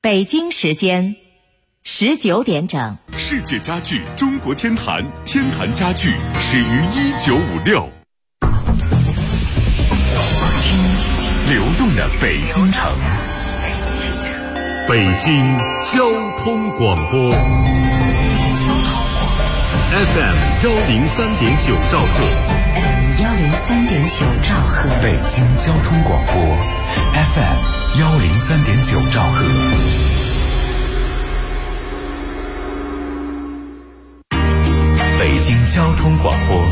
北京时间19点整。 世界家具中国天坛，天坛家具始于1956。流动的北京城，北京交通广播 FM103.9兆赫 ，FM103.9兆赫， 北京交通广播 FM103.9兆赫。北京交通广播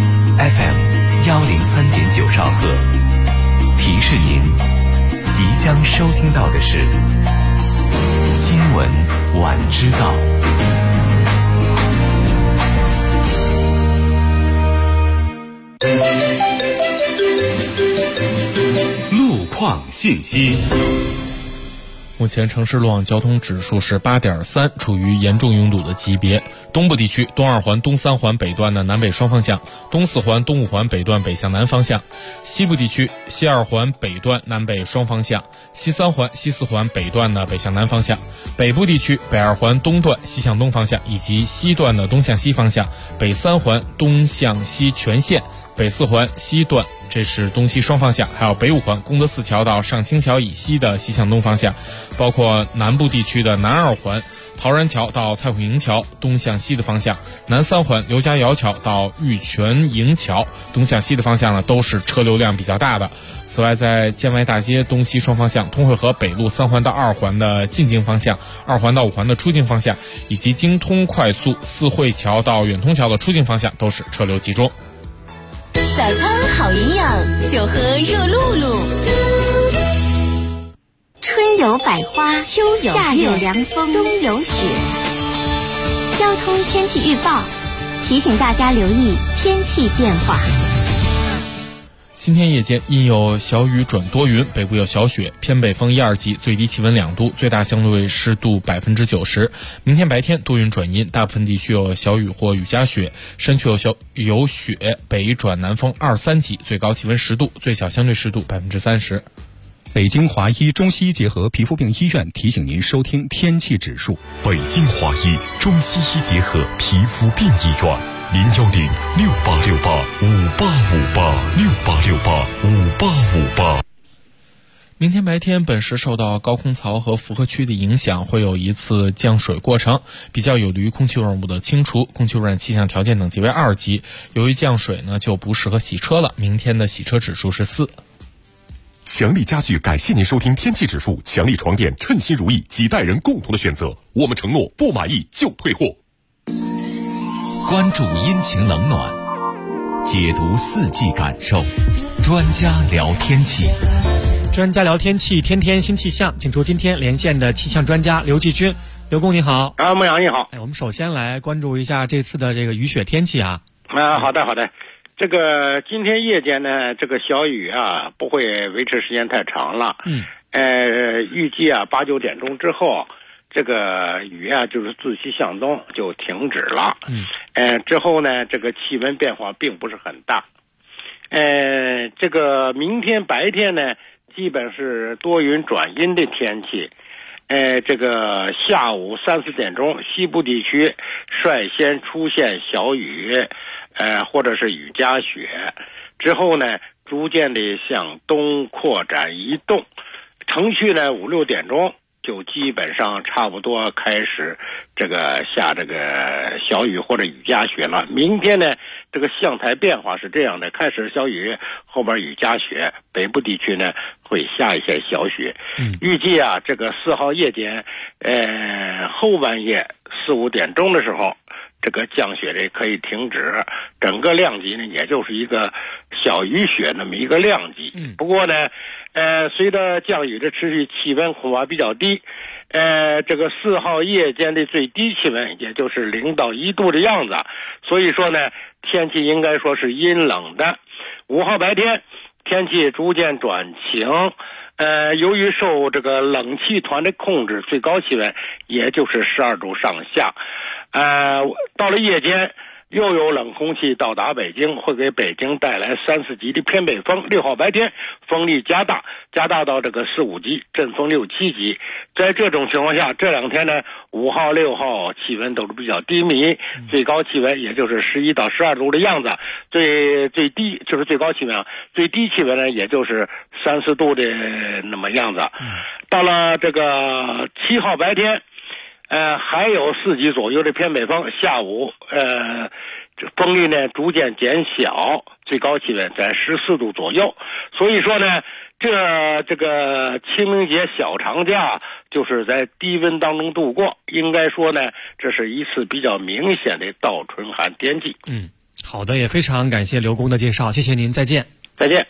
FM103.9兆赫，提示您即将收听到的是新闻晚知道。路况信息。 目前城市路网交通指数是 8.3， 处于严重拥堵的级别。东部地区东二环、东三环北段的南北双方向，东四环、东五环北段北向南方向；西部地区西二环北段南北双方向，西三环、西四环北段的北向南方向；北部地区北二环东段西向东方向，以及西段的东向西方向；北三环东向西全线，北四环西段这是东西双方向，还有北五环功德寺桥到上清桥以西的西向东方向，包括南部地区的南二环陶然桥到蔡虎营桥东向西的方向，南三环刘家窑桥到玉泉营桥东向西的方向呢，都是车流量比较大的。此外，在建外大街东西双方向、通惠河北路3环到2环的进京方向、2环到5环的出京方向，以及京通快速四惠桥到远通桥的出京方向都是车流集中。 早餐好营养，就喝热露露。 春有百花，秋有夏有凉风，冬有雪。交通天气预报提醒大家留意天气变化。 今天夜间阴有小雨转多云，北部有小雪，偏北风1、2级，最低气温2度，最大相对湿度90%。明天白天多云转阴，大部分地区有小雨或雨夹雪，山区有雪，北转南风2、3级，最高气温10度，最小相对湿度30%。 北京华医中西医结合皮肤病医院提醒您收听天气指数。 北京华医中西医结合皮肤病医院，010-6868-5858，6868-5858。 明天白天本市受到高空槽和负荷区的影响，会有一次降水过程，比较有利于空气污染物的清除，空气污染气象条件等级为2级。由于降水呢，就不适合洗车了，明天的洗车指数是4。 强力家具感谢您收听天气指数，强力床垫称心如意，几代人共同的选择，我们承诺不满意就退货。 关注阴晴冷暖，解读四季感受，专家聊天气。 专家聊天气，天天新气象，请出今天连线的气象专家刘继军。刘工你好。 孟阳你好。 我们首先来关注一下这次的这个雨雪天气啊。 好的。这个今天夜间呢，这个小雨啊不会维持时间太长了。预计啊8、9点钟之后，这个雨啊就是自西向东就停止了。之后呢，这个气温变化并不是很大。这个明天白天呢，基本是多云转阴的天气。这个下午3、4点钟，西部地区率先出现小雨，或者是雨夹雪，之后呢，逐渐的向东扩展移动。城区呢5、6点钟就基本上差不多开始这个下这个小雨或者雨夹雪了。明天呢，这个向台变化是这样的：开始小雨，后边雨夹雪，北部地区呢会下一些小雪。预计啊，这个4号夜间，后半夜4、5点钟的时候，这个降雪这可以停止，整个量级呢也就是一个小雨雪那么一个量级。不过呢，随着降雨的持续，气温恐怕比较低。这个4号夜间的最低气温也就是0到1度的样子，所以说呢，天气应该说是阴冷的。5号白天天气逐渐转晴，由于受这个冷气团的控制，最高气温也就是12度上下。到了夜间， 又有冷空气到达北京，会给北京带来3、4级的偏北风。6号白天风力加大到这个4、5级，阵风6、7级。在这种情况下，这2天呢，5号、6号气温都是比较低迷，最高气温也就是11到12度的样子，最低就是最高气温啊，最低气温呢也就是3、4度的那么样子。到了这个7号白天，还有4级左右的偏北风，下午这风力呢逐渐减小，最高气温在14度左右。所以说呢，这个清明节小长假就是在低温当中度过，应该说呢，这是一次比较明显的倒春寒天气。 好的，也非常感谢刘工的介绍，谢谢您，再见。 再见。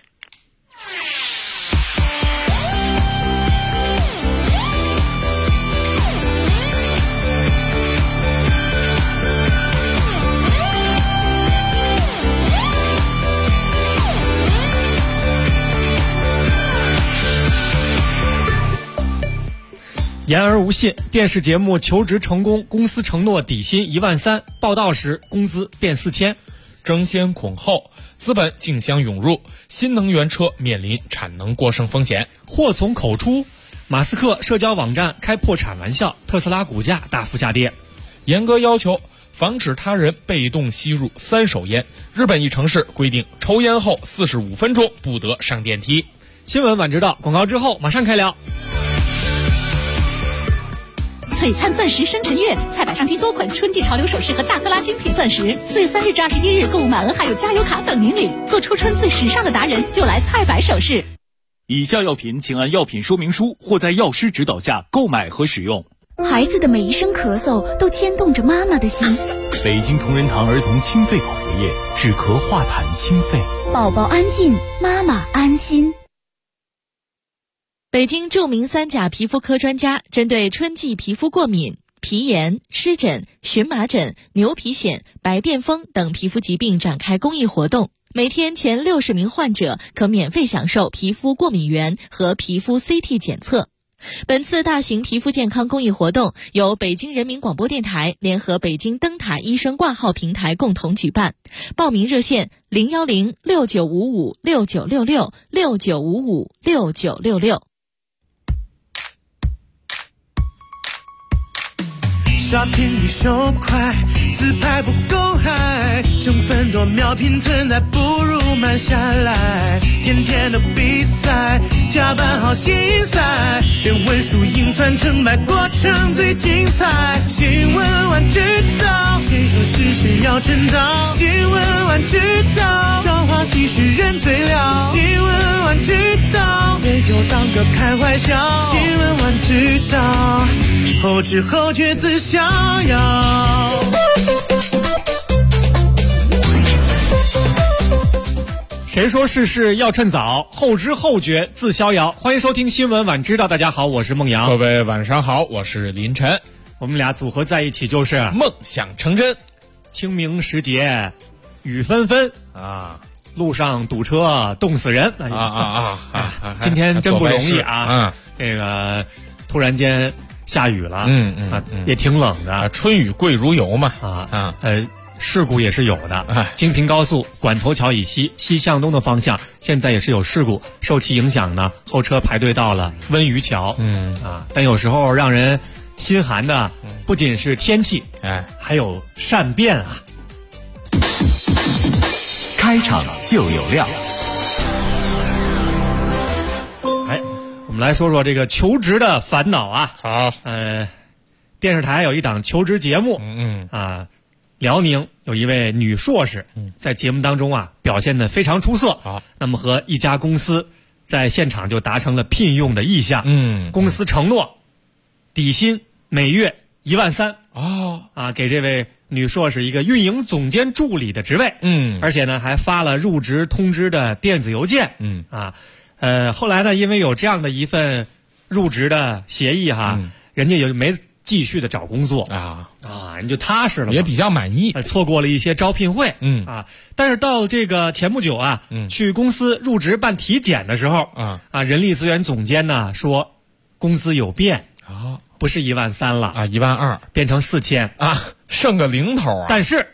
言而无信，电视节目求职成功，公司承诺底薪13000，报到时工资变4000。 争先恐后，资本竞相涌入，新能源车面临产能过剩风险。 祸从口出，马斯克社交网站开破产玩笑，特斯拉股价大幅下跌。 严格要求防止他人被动吸入3手烟。日本一城市规定，抽烟后45分钟不得上电梯。 新闻晚知道，广告之后马上开聊。 璀璨钻石生辰月，菜百上金多款春季潮流首饰和大克拉精品钻石，4月3日至21日购物满额还有加油卡等您领，做初春最时尚的达人就来菜百首饰。 以下药品请按药品说明书或在药师指导下购买和使用。 孩子的每一声咳嗽都牵动着妈妈的心。 北京同仁堂儿童清肺口服液，止咳化痰清肺， 宝宝安静，妈妈安心。 北京著名3甲皮肤科专家针对春季皮肤过敏、皮炎、湿疹、荨麻疹、牛皮癣、白癜风等皮肤疾病展开公益活动，每天前60名患者可免费享受皮肤过敏原和皮肤 CT 检测。本次大型皮肤健康公益活动由北京人民广播电台联合北京灯塔医生挂号平台共同举办，报名热线0106955696669556966。 刷屏比手快，自拍不够嗨，成分多秒拼存在，不如慢下来。天天的比赛，加班好心塞，连文输赢算成败过程最精彩。新闻晚知道，谁说是谁要趁早？新闻晚知道，装花其实人最了。新闻晚知道，别就当个开怀笑。新闻晚知道，后知后觉自逍遥。 谁说事事要趁早，后知后觉自逍遥。欢迎收听新闻晚知道，大家好，我是孟阳。 各位晚上好，我是林晨。 我们俩组合在一起就是梦想成真。 清明时节雨纷纷啊，路上堵车冻死人今天真不容易啊。这个突然间下雨了，也挺冷的， 春雨贵如油嘛事故也是有的。京平高速管头桥以西西向东的方向现在也是有事故，受其影响呢，后车排队到了温榆桥。但有时候让人心寒的不仅是天气，还有善变啊。 开场就有料。 我们来说说这个求职的烦恼啊。 好， 电视台有一档求职节目，辽宁有一位女硕士，在节目当中啊表现得非常出色。那么和一家公司在现场就达成了聘用的意向。公司承诺底薪每月13000给这位女硕士一个运营总监助理的职位。而且呢还发了入职通知的电子邮件。后来呢因为有这样的一份入职的协议人家也没继续的找工作人就踏实了， 也比较满意， 错过了一些招聘会。但是到这个前不久去公司入职办体检的时候人力资源总监呢说公司有变不是13000了啊，12000 变成4000 啊，剩个零头啊。 但是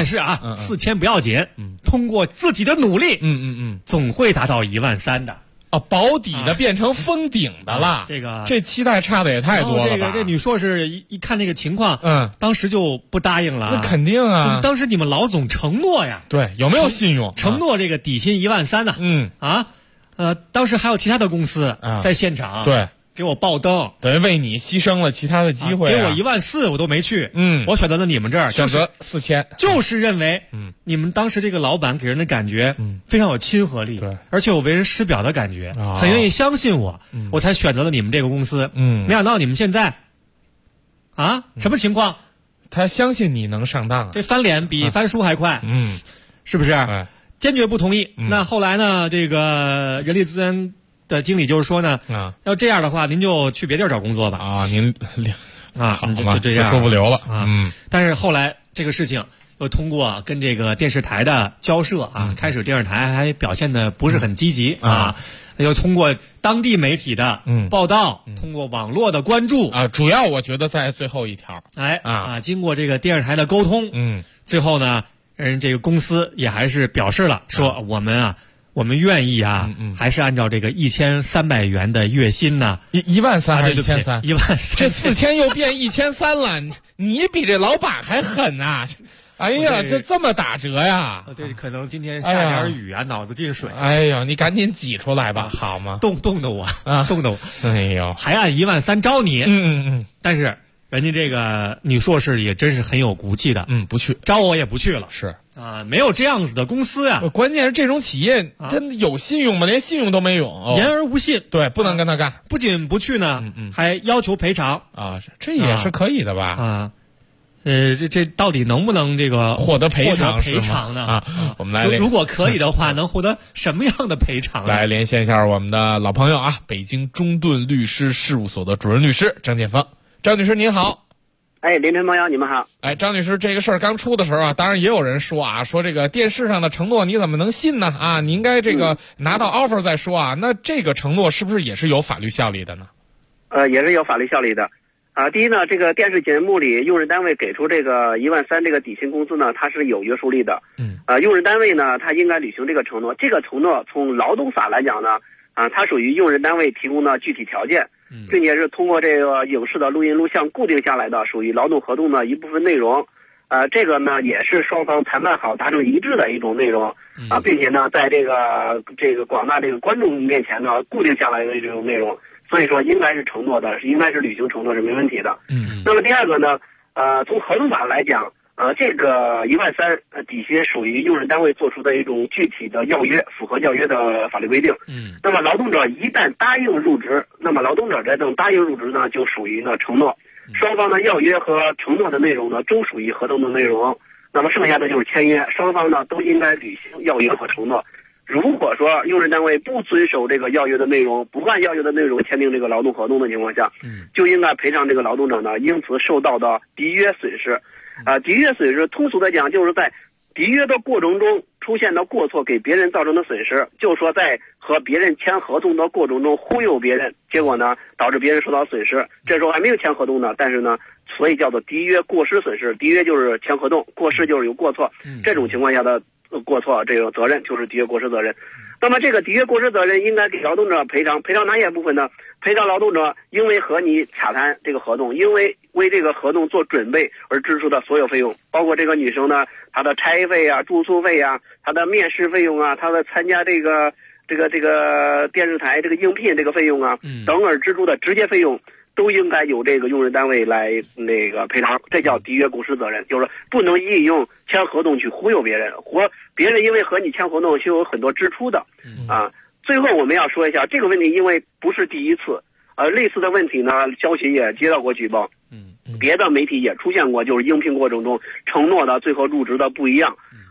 4000不要紧，通过自己的努力，总会达到13000的。 保底的变成封顶的了，这期待差的也太多了吧？ 这女硕士一看这个情况，当时就不答应了。 那肯定啊， 当时你们老总承诺呀， 对，有没有信用？ 承诺这个底薪13000呢？当时还有其他的公司在现场， 对， 给我爆灯， 等于为你牺牲了其他的机会， 给我14000我都没去，我选择了你们这儿， 选择4000， 就是认为，你们当时这个老板给人的感觉，非常有亲和力，对，而且有为人师表的感觉，很愿意相信我，我才选择了你们这个公司，没想到你们现在，什么情况？ 他相信你能上当， 这翻脸比翻书还快，是不是？坚决不同意。那后来呢？这个人力资源的经理就是说呢，要这样的话，您就去别地儿找工作吧。 您好嘛， 就这样说不留了但是后来这个事情又通过跟这个电视台的交涉开始电视台还表现的不是很积极又通过当地媒体的报道，通过网络的关注主要我觉得在最后一条， 经过这个电视台的沟通，最后呢。这个公司也还是表示了，说我们愿意还是按照这个1300元的月薪呢 ，13000还是1300？13000，这4000又变1300了，你比这老板还狠啊！哎呀，这么打折呀？ 对，可能今天下点雨脑子进水。 哎呀，你赶紧挤出来吧，好吗？ 冻得我冻得我。 哎呦， 还按13000招你，但是。人家这个女硕士也真是很有骨气的， 不去， 招我也不去了， 是没有这样子的公司呀。 关键是这种企业，真有信用吗？连信用都没有， 言而无信， 对，不能跟他干。 不仅不去呢，还要求赔偿这也是可以的吧？ 这到底能不能这个获得赔偿呢？ 我们来， 如果可以的话，能获得什么样的赔偿？ 来连线一下我们的老朋友北京中盾律师事务所的主任律师张建峰。张女士您好。 凌晨朋友你们好。 张女士，这个事儿刚出的时候当然也有人说说这个电视上的承诺你怎么能信呢？你应该这个拿到 offer 再说那这个承诺是不是也是有法律效力的呢？ 也是有法律效力的。第一呢，这个电视节目里用人单位给出这个13000这个底薪工资呢，它是有约束力的。用人单位呢，它应该履行这个承诺。这个承诺从劳动法来讲呢，它属于用人单位提供的具体条件。并且是通过这个影视的录音录像固定下来的，属于劳动合同的一部分内容。这个呢也是双方谈判好达成一致的一种内容并且呢在这个广大这个观众面前呢固定下来的这种内容，所以说应该是承诺的，应该是履行承诺是没问题的。那么第二个呢，从合同法来讲。这个13000底薪属于用人单位做出的一种具体的要约，符合要约的法律规定。那么劳动者一旦答应入职，那么劳动者这种答应入职呢，就属于呢承诺。双方的要约和承诺的内容呢，都属于合同的内容。那么剩下的就是签约，双方呢都应该履行要约和承诺。如果说用人单位不遵守这个要约的内容，不按要约的内容签订这个劳动合同的情况下，就应该赔偿这个劳动者呢因此受到的缔约损失。缔约损失通俗的讲就是在缔约的过程中出现的过错给别人造成的损失，就是说在和别人签合同的过程中忽悠别人，结果呢导致别人受到损失，这时候还没有签合同呢，但是呢所以叫做缔约过失损失。缔约就是签合同，过失就是有过错，这种情况下的过错这个责任就是缔约过失责任。那么这个缔约过失责任应该给劳动者赔偿哪些部分呢？赔偿劳动者因为和你洽谈这个合同，因为为这个合同做准备而支出的所有费用，包括这个女生呢她的差费住宿费她的面试费用她的参加这个电视台这个应聘这个费用等而支出的直接费用，都应该由这个用人单位来那个赔偿，这叫缔约过失责任，就是不能利用签合同去忽悠别人，或别人因为和你签合同是有很多支出的最后我们要说一下这个问题，因为不是第一次，类似的问题呢，消息也接到过举报，别的媒体也出现过，就是应聘过程中承诺的最后入职的不一样。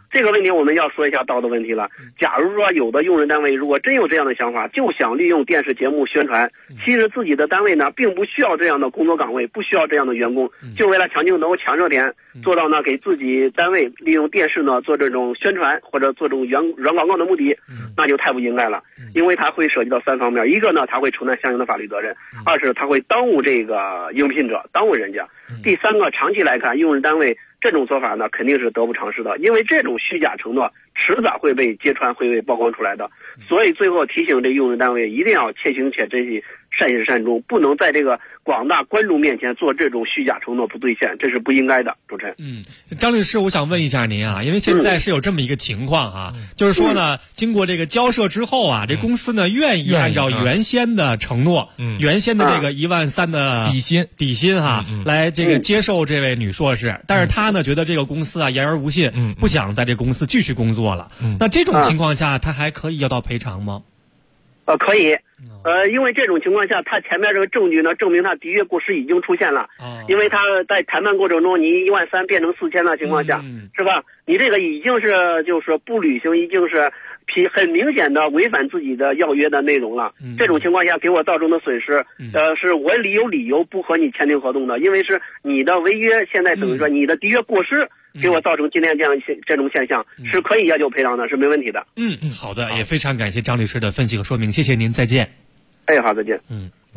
这个问题我们要说一下道德问题了。假如说有的用人单位如果真有这样的想法，就想利用电视节目宣传，其实自己的单位呢并不需要这样的工作岗位，不需要这样的员工，就为了抢镜头抢热点，做到呢给自己单位利用电视呢做这种宣传或者做这种软广告的目的，那就太不应该了。因为它会涉及到3方面，一个呢它会承担相应的法律责任，二是它会耽误这个应聘者，耽误人家，第三个长期来看用人单位这种做法呢肯定是得不偿失的，因为这种虚假承诺迟早会被揭穿，会被曝光出来的。所以最后提醒这用人单位一定要且行且珍惜，善始善终，不能在这个广大观众面前做这种虚假承诺不兑现，这是不应该的。主持人， 张律师，我想问一下您啊，因为现在是有这么一个情况啊，就是说呢，经过这个交涉之后啊，这公司呢愿意按照原先的承诺，原先的这个13000的底薪哈，来这个接受这位女硕士，但是他呢觉得这个公司啊言而无信，不想在这公司继续工作了。那这种情况下，他还可以要到赔偿吗？ 可以。因为这种情况下，他前面这个证据呢，证明他的确过失已经出现了。因为他在谈判过程中，你13000变成4000的情况下，是吧？你这个已经是就是不履行，已经是很明显的违反自己的要约的内容了。这种情况下给我造成的损失，是我有理由不和你签订合同的，因为是你的违约，现在等于说你的的确过失。给我造成今天这种现象，是可以要求赔偿的，是没问题的。 好的，也非常感谢张律师的分析和说明，谢谢您，再见。 好，再见。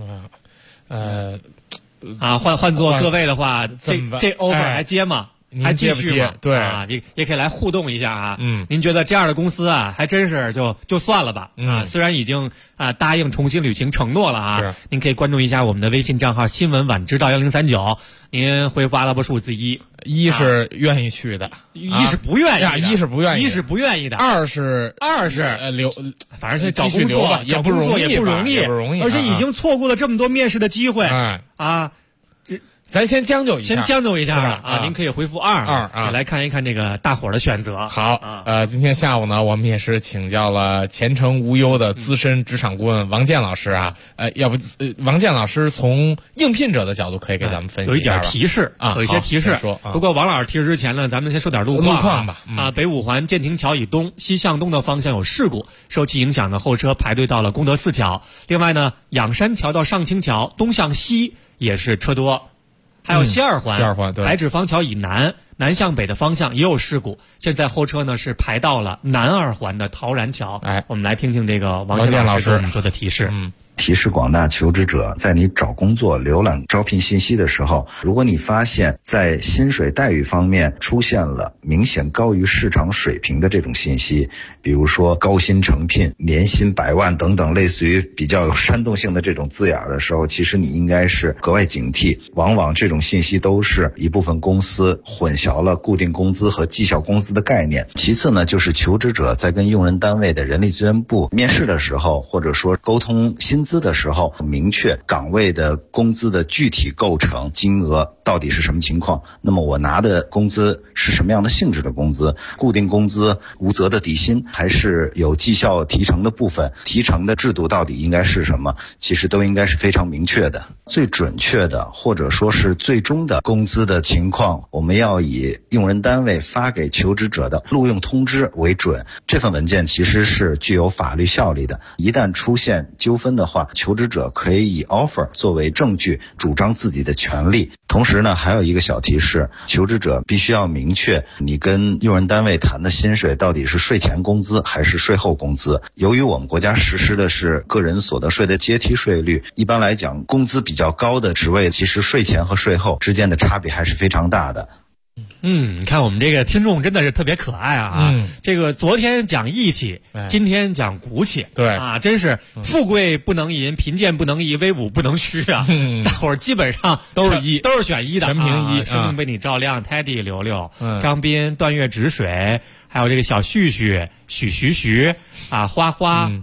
换做各位的话，这 offer 还接吗？还继续吗？ 对啊，也可以来互动一下啊。您觉得这样的公司啊，还真是就算了吧。虽然已经答应重新履行承诺了啊，您可以关注一下我们的微信账号新闻晚知道1039，您回复阿拉伯数字1， 一是愿意去的， 一是不愿意的， 一是不愿意的， 二是反正是找工作吧， 也不容易， 而且已经错过了这么多面试的机会咱先将就一下啊！您可以回复2来看一看这个大伙儿的选择。 好，今天下午呢，我们也是请教了前程无忧的资深职场顾问王健老师啊。要不王健老师从应聘者的角度可以给咱们分析有一点提示啊，有一些提示。不过王老师提示之前呢，咱们先说点路况吧。 北五环建亭桥以东西向东的方向有事故，受其影响呢，后车排队到了功德寺桥。另外呢，仰山桥到上清桥东向西也是车多。还有西二环白纸坊桥以南向北的方向也有事故，现在后车呢是排到了南二环的陶然桥。我们来听听这个王健老师给我们做的提示。 提示广大求职者，在你找工作浏览招聘信息的时候，如果你发现在薪水待遇方面出现了明显高于市场水平的这种信息，比如说高薪诚聘、年薪100万等等类似于比较有煽动性的这种字眼的时候，其实你应该是格外警惕。往往这种信息都是一部分公司混淆了固定工资和绩效工资的概念。其次呢，就是求职者在跟用人单位的人力资源部面试的时候，或者说沟通薪资的时候，明确岗位的工资的具体构成金额到底是什么情况，那么我拿的工资是什么样的性质的工资，固定工资、无责的底薪，还是有绩效提成的部分，提成的制度到底应该是什么，其实都应该是非常明确的。最准确的或者说是最终的工资的情况，我们要以用人单位发给求职者的录用通知为准。这份文件其实是具有法律效力的，一旦出现纠纷的话，求职者可以以 offer 作为证据主张自己的权利。同时呢，还有一个小提示，求职者必须要明确你跟用人单位谈的薪水到底是税前工资还是税后工资。由于我们国家实施的是个人所得税的阶梯税率，一般来讲工资比较高的职位，其实税前和税后之间的差别还是非常大的。 你看我们这个听众真的是特别可爱啊！这个昨天讲义气，今天讲骨气， 对啊，真是富贵不能淫，贫贱不能移，威武不能虚啊！大伙儿基本上都是选一的， 全凭一。 生命被你照亮 ，Teddy 刘刘、张斌、段月止水，还有这个小旭旭、许徐徐啊，花花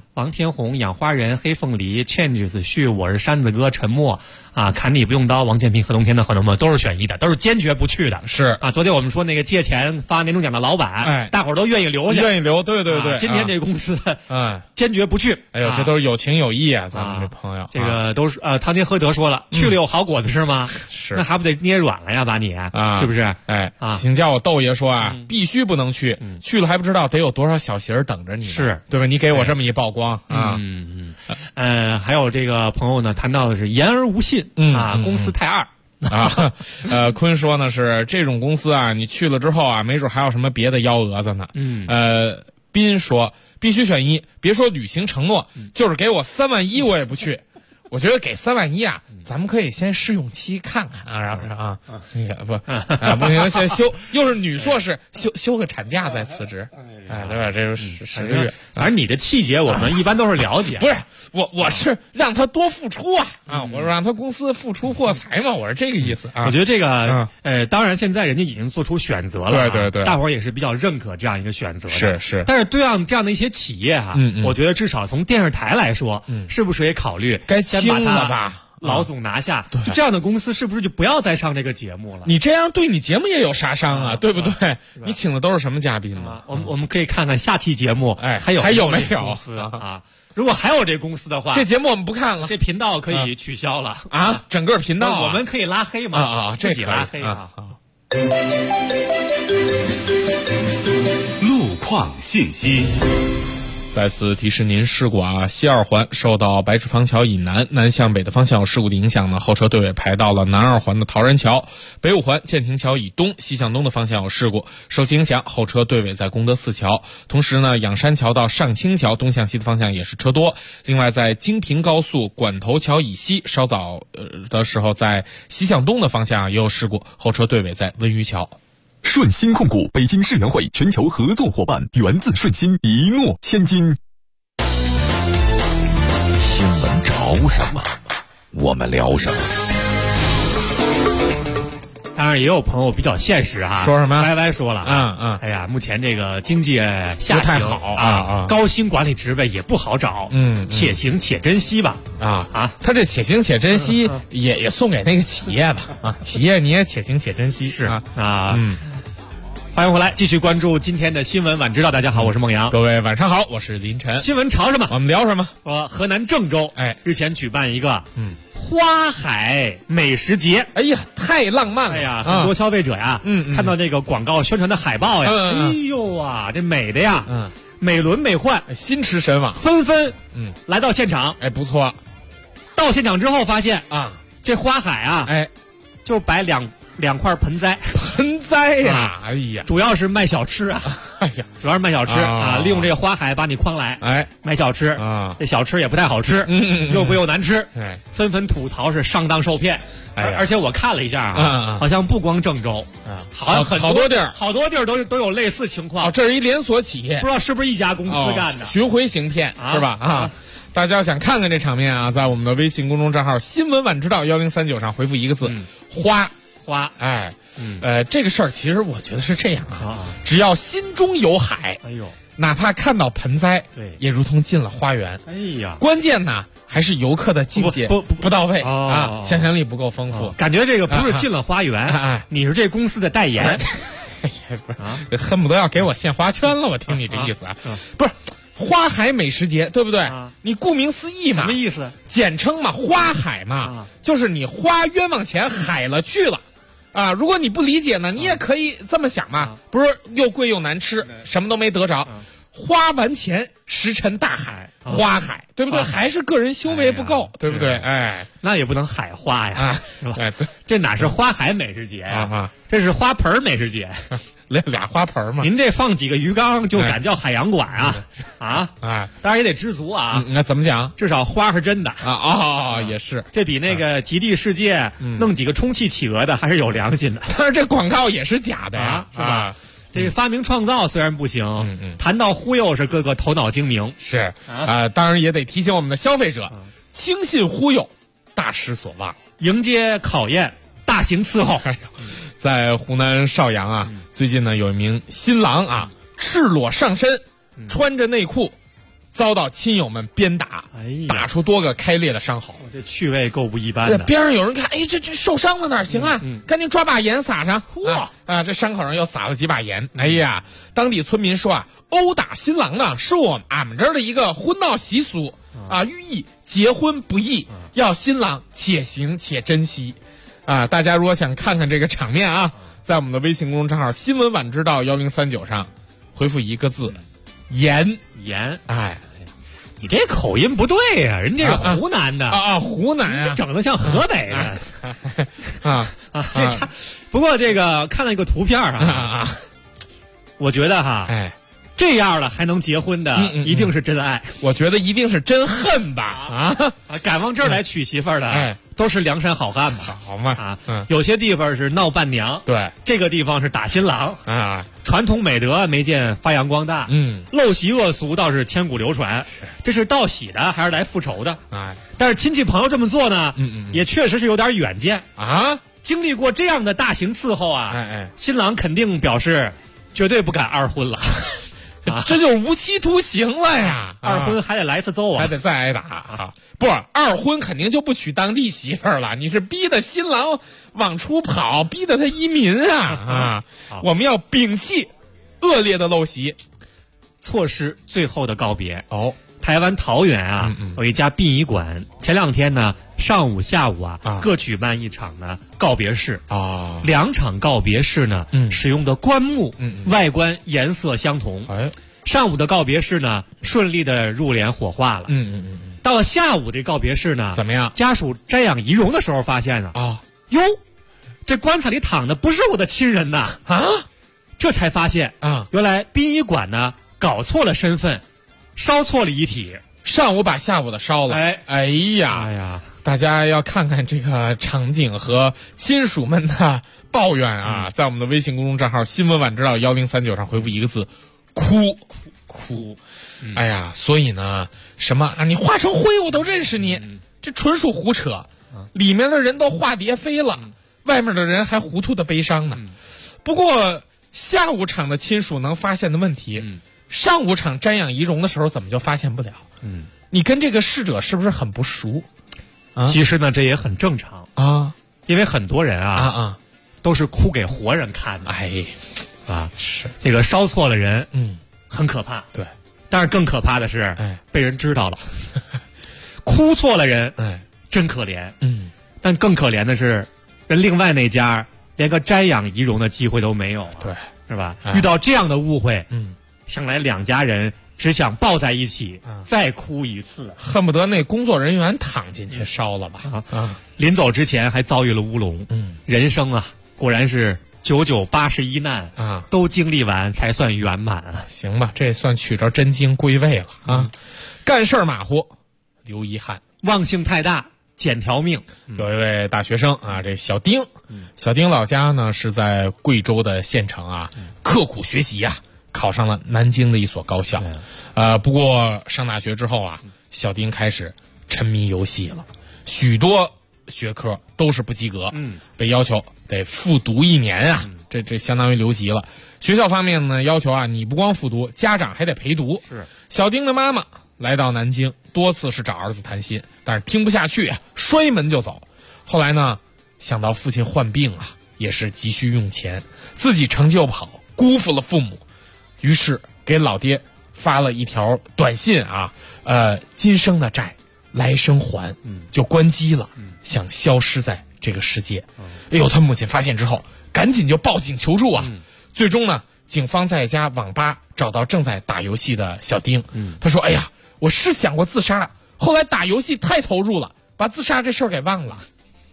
王天红、养花人、黑凤梨、Change 子旭，我是山子哥、沉默啊，砍你不用刀，王建平、贺东天的很多们都是选一的，都是坚决不去的。 是啊，昨天我们说那个借钱发年终奖的老板，大伙儿都愿意留下， 愿意留，对对对。 今天这个公司，坚决不去。 哎呦，这都是有情有义啊，咱们这朋友。 这个都是汤金和德说了，去了有好果子吃吗？ 是， 那还不得捏软了呀，把你是不是？ 哎，请叫我窦爷说啊，必须不能去，去了还不知道得有多少小媳儿等着你， 是对吧？你给我这么一曝光啊， 还有这个朋友呢谈到的是言而无信公司太二。 坤说呢是这种公司啊，你去了之后啊，没准还有什么别的幺蛾子呢。斌说必须选一，别说履行承诺，就是给我3万1我也不去。我觉得给3万1啊，咱们可以先试用期看看啊，然后不行，先休，又是女硕士，休个产假再辞职，哎，对吧？这是10个月。 反正你的气节我们一般都是了解， 不是我是让他多付出啊，我让他公司付出破财嘛，我是这个意思啊。 我觉得这个当然现在人家已经做出选择了， 对， 大伙儿也是比较认可这样一个选择的， 是。 但是对这样的一些企业我觉得至少从电视台来说，是不是也考虑该清了吧？ 老总拿下，就这样的公司是不是就不要再上这个节目了？ 你这样对你节目也有杀伤啊，对不对？你请的都是什么嘉宾吗？ 我们可以看看下期节目，还有没有公司啊？如果还有这公司的话， 这节目我们不看了， 这频道可以取消了啊！整个频道我们可以拉黑吗？自己拉黑啊！ 路况信息。 再次提示您事故啊！西二环受到白纸坊桥以南向北的方向有事故的影响呢，后车队尾排到了南二环的陶然桥，北五环建亭桥以东西向东的方向有事故，受其影响，后车队尾在功德寺桥。同时呢，仰山桥到上清桥东向西的方向也是车多。另外，在京平高速管头桥以西，稍早的时候在西向东的方向也有事故，后车队尾在温榆桥。 顺鑫控股北京世园会全球合作伙伴，源自顺鑫，一诺千金。 新闻找什么，我们聊什么。 当然也有朋友比较现实说什么？ 歪歪说了哎呀，目前这个经济下行不太好高薪管理职位也不好找，且行且珍惜吧。 他这且行且珍惜也送给那个企业吧企业你也且行且珍惜欢迎回来，继续关注今天的新闻晚知道。大家好，我是孟阳。 各位晚上好，我是林晨。 新闻潮什么？ 我们聊什么？ 说河南郑州日前举办一个花海美食节。 哎呀，太浪漫了！ 哎呀，很多消费者呀，看到这个广告宣传的海报呀，哎呦啊，这美的呀，美轮美奂， 心驰神往， 纷纷来到现场。 哎，不错。 到现场之后发现这花海就摆两块盆栽呀，哎呀， 主要是卖小吃主要是卖小吃利用这个花海把你诓来，卖小吃这小吃也不太好吃，又贵又难吃，纷纷吐槽是上当受骗。而且我看了一下好像不光郑州好像好多地儿都有类似情况。 这是一连锁企业， 不知道是不是一家公司干的， 巡回行骗是吧？大家想看看这场面啊，在我们的微信公众账号新闻晚知道1039上回复一个字花。这个事儿其实我觉得是这样只要心中有海，哪怕看到盆栽，也如同进了花园。 哎呀， 关键呢还是游客的境界不到位想象力不够丰富， 感觉这个不是进了花园，你是这公司的代言。 不是恨不得要给我献花圈了，我听你这意思不是。花海美食节对不对？你顾名思义嘛， 什么意思？ 简称嘛，花海嘛，就是你花冤枉钱海了去了。如果你不理解呢，你也可以这么想嘛，不是又贵又难吃，什么都没得着，花完钱石沉大海，花海对不对？还是个人修为不够，对不对？ 那也不能海花呀，是吧？ 对， 这哪是花海美食节呀？这是花盆美食节， 俩花盆嘛。 您这放几个鱼缸就敢叫海洋馆当然也得知足那怎么讲？ 至少花是真的也是。 这比那个极地世界弄几个充气企鹅的还是有良心的。 但是这广告也是假的呀， 是吧？这个发明创造虽然不行，谈到忽悠是个个头脑精明。 是当然也得提醒我们的消费者，轻信忽悠，大失所望。 迎接考验，大型伺候。 在湖南邵阳最近呢有一名新郎赤裸上身，穿着内裤， 遭到亲友们鞭打，打出多个开裂的伤口。 这趣味够不一般的。 边上有人看，哎，这受伤了哪行啊？赶紧抓把盐撒上。哇这伤口上又撒了几把盐。哎呀，当地村民说啊，殴打新郎呢是俺们这儿的一个婚闹习俗啊，寓意结婚不易，要新郎且行且珍惜。大家如果想看看这个场面啊，在我们的微信公众账号新闻晚知道1039上回复一个字盐。哎， 你这口音不对呀，人家是湖南的湖南啊， 整得像河北的这差。不过这个看了一个图片我觉得这样了还能结婚的，一定是真爱。 我觉得一定是真恨吧敢往这儿来娶媳妇儿的，都是梁山好汉吧？ 好嘛有些地方是闹伴娘， 对， 这个地方是打新郎传统美德没见发扬光大，陋习恶俗倒是千古流传。这是道喜的还是来复仇的？但是亲戚朋友这么做呢，也确实是有点远见经历过这样的大型伺候新郎肯定表示绝对不敢二婚了。 这就是无期徒刑了呀！ 二婚还得来次揍还得再挨打不是二婚肯定就不娶当地媳妇儿了，你是逼的新郎往出跑，逼的他移民我们要摒弃恶劣的陋习， 错失最后的告别。台湾桃园有一家殡仪馆，前2天呢上午下午各举办一场呢告别式2场告别式呢使用的棺木外观颜色相同。上午的告别式呢顺利的入殓火化了。到了下午这告别式呢怎么样？ 家属瞻仰遗容的时候发现哟，这棺材里躺的不是我的亲人呐这才发现原来殡仪馆呢搞错了身份，烧错了遗体， 上午把下午的烧了。哎呀，大家要看看这个场景和亲属们的抱怨在我们的微信公众账号新闻晚知道1039上回复一个字哭。哎呀，所以呢什么你化成灰我都认识你，这纯属胡扯。里面的人都化蝶飞了，外面的人还糊涂的悲伤呢。不过下午场的亲属能发现的问题上午场瞻仰遗容的时候怎么就发现不了？你跟这个逝者是不是很不熟？ 其实呢，这也很正常因为很多人都是哭给活人看的。 是这个烧错了人，很可怕。 对， 但是更可怕的是，被人知道了。哭错了人，真可怜。但更可怜的是，人另外那家连个瞻仰遗容的机会都没有。 对， 是吧？遇到这样的误会，向来2家人只想抱在一起，再哭一次， 恨不得那工作人员躺进去烧了吧。 临走之前还遭遇了乌龙。人生果然是9981难都经历完才算圆满。 行吧，这算取着真经归位了干事儿马虎留遗憾， 忘性太大捡条命。 有一位大学生这小丁，小丁老家呢是在贵州的县城刻苦学习考上了南京的一所高校。不过上大学之后小丁开始沉迷游戏了，许多学科都是不及格，被要求得复读1年这相当于留级了。学校方面呢要求你不光复读，家长还得陪读。小丁的妈妈来到南京，多次是找儿子谈心，但是听不下去摔门就走。后来呢想到父亲患病也是急需用钱，自己成绩又不好，辜负了父母，于是给老爹发了一条短信今生的债来生还，就关机了，想消失在这个世界。他母亲发现之后赶紧就报警求助最终呢警方在一家网吧找到正在打游戏的小丁。他说哎呀，我是想过自杀，后来打游戏太投入了，把自杀这事儿给忘了。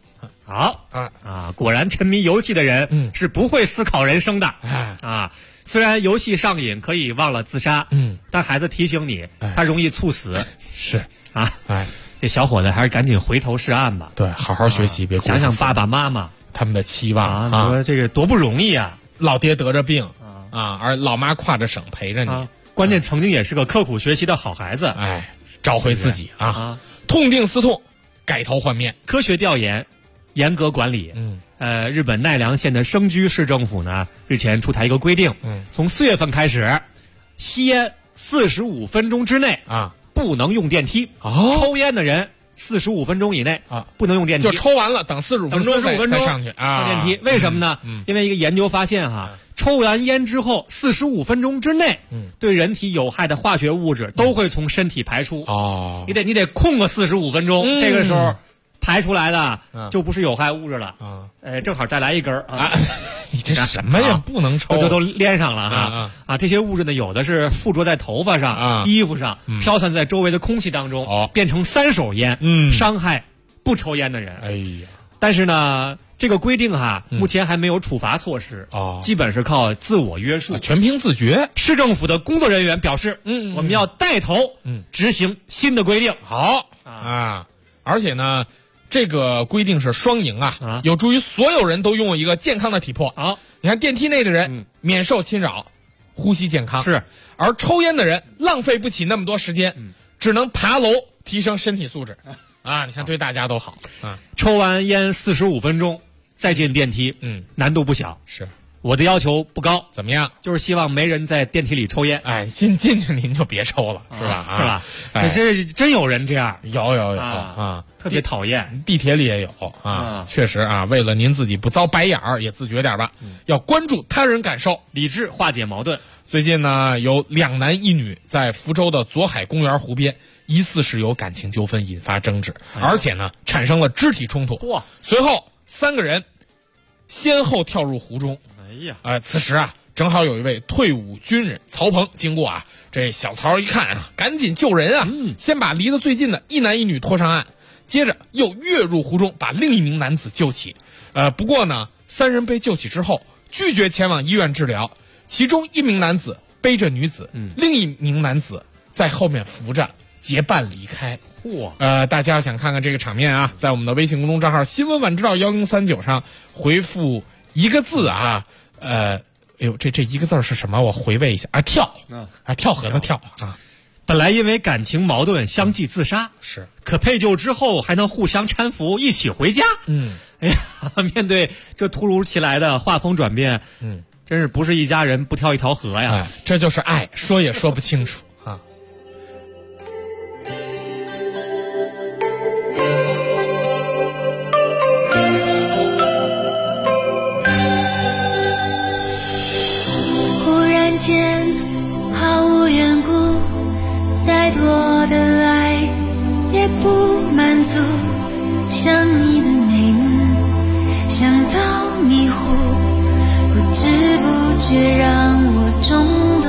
果然沉迷游戏的人是不会思考人生的虽然游戏上瘾可以忘了自杀，但孩子提醒你他容易猝死。 是这小伙子还是赶紧回头是岸吧。 对，好好学习，别想想爸爸妈妈他们的期望你说这个多不容易老爹得着病而老妈跨着省陪着你关键曾经也是个刻苦学习的好孩子。 找回自己痛定思痛，改头换面， 科学调研，严格管理。日本奈良县的生驹市政府呢日前出台一个规定，从4月份开始，吸烟 45分钟之内啊不能用电梯。抽烟的人45分钟以内不能用电梯， 就抽完了等45分钟再上去上电梯。为什么呢？因为一个研究发现抽完烟之后45分钟之内，对人体有害的化学物质都会从身体排出。你得空个45分钟，这个时候排出来的就不是有害物质了。正好再来一根你这什么呀？不能抽， 这都连上了这些物质呢，有的是附着在头发上、衣服上，飘散在周围的空气当中，变成3手烟，伤害不抽烟的人。 哎呀， 但是呢，这个规定目前还没有处罚措施，基本是靠自我约束， 全凭自觉。 市政府的工作人员表示，我们要带头执行新的规定。 好而且呢，这个规定是双赢有助于所有人都拥有一个健康的体魄。你看电梯内的人免受侵扰，呼吸健康是， 而抽烟的人浪费不起那么多时间，只能爬楼提升身体素质你看对大家都好抽完烟45分钟再进电梯，难度不小。 是。 我的要求不高， 怎么样？ 就是希望没人在电梯里抽烟。 进去您就别抽了，是吧？ 是吧？这真有人这样， 有特别讨厌。 地铁里也有确实为了您自己不遭白眼儿，也自觉点吧，要关注他人感受， 理智化解矛盾。 最近呢，有2男1女在福州的左海公园湖边，疑似是有感情纠纷引发争执，而且呢产生了肢体冲突。随后3个人先后跳入湖中。此时正好有一位退伍军人曹鹏经过这小曹一看赶紧救人先把离得最近的1男1女拖上岸，接着又跃入湖中把另一名男子救起。不过呢，3人被救起之后拒绝前往医院治疗，其中1名男子背着女子，另一名男子在后面扶着结伴离开。大家想看看这个场面在我们的微信公众账号新闻晚知道1039上回复一个字这一个字是什么？我回味一下跳跳河的跳本来因为感情矛盾相继自杀， 是可配救之后还能互相搀扶一起回家。哎呀，面对这突如其来的画风转变，真是不是一家人不跳一条河呀。 这就是爱，说也说不清楚毫无缘故，再多的爱也不满足，想你的眉目，想到迷糊，不知不觉让我中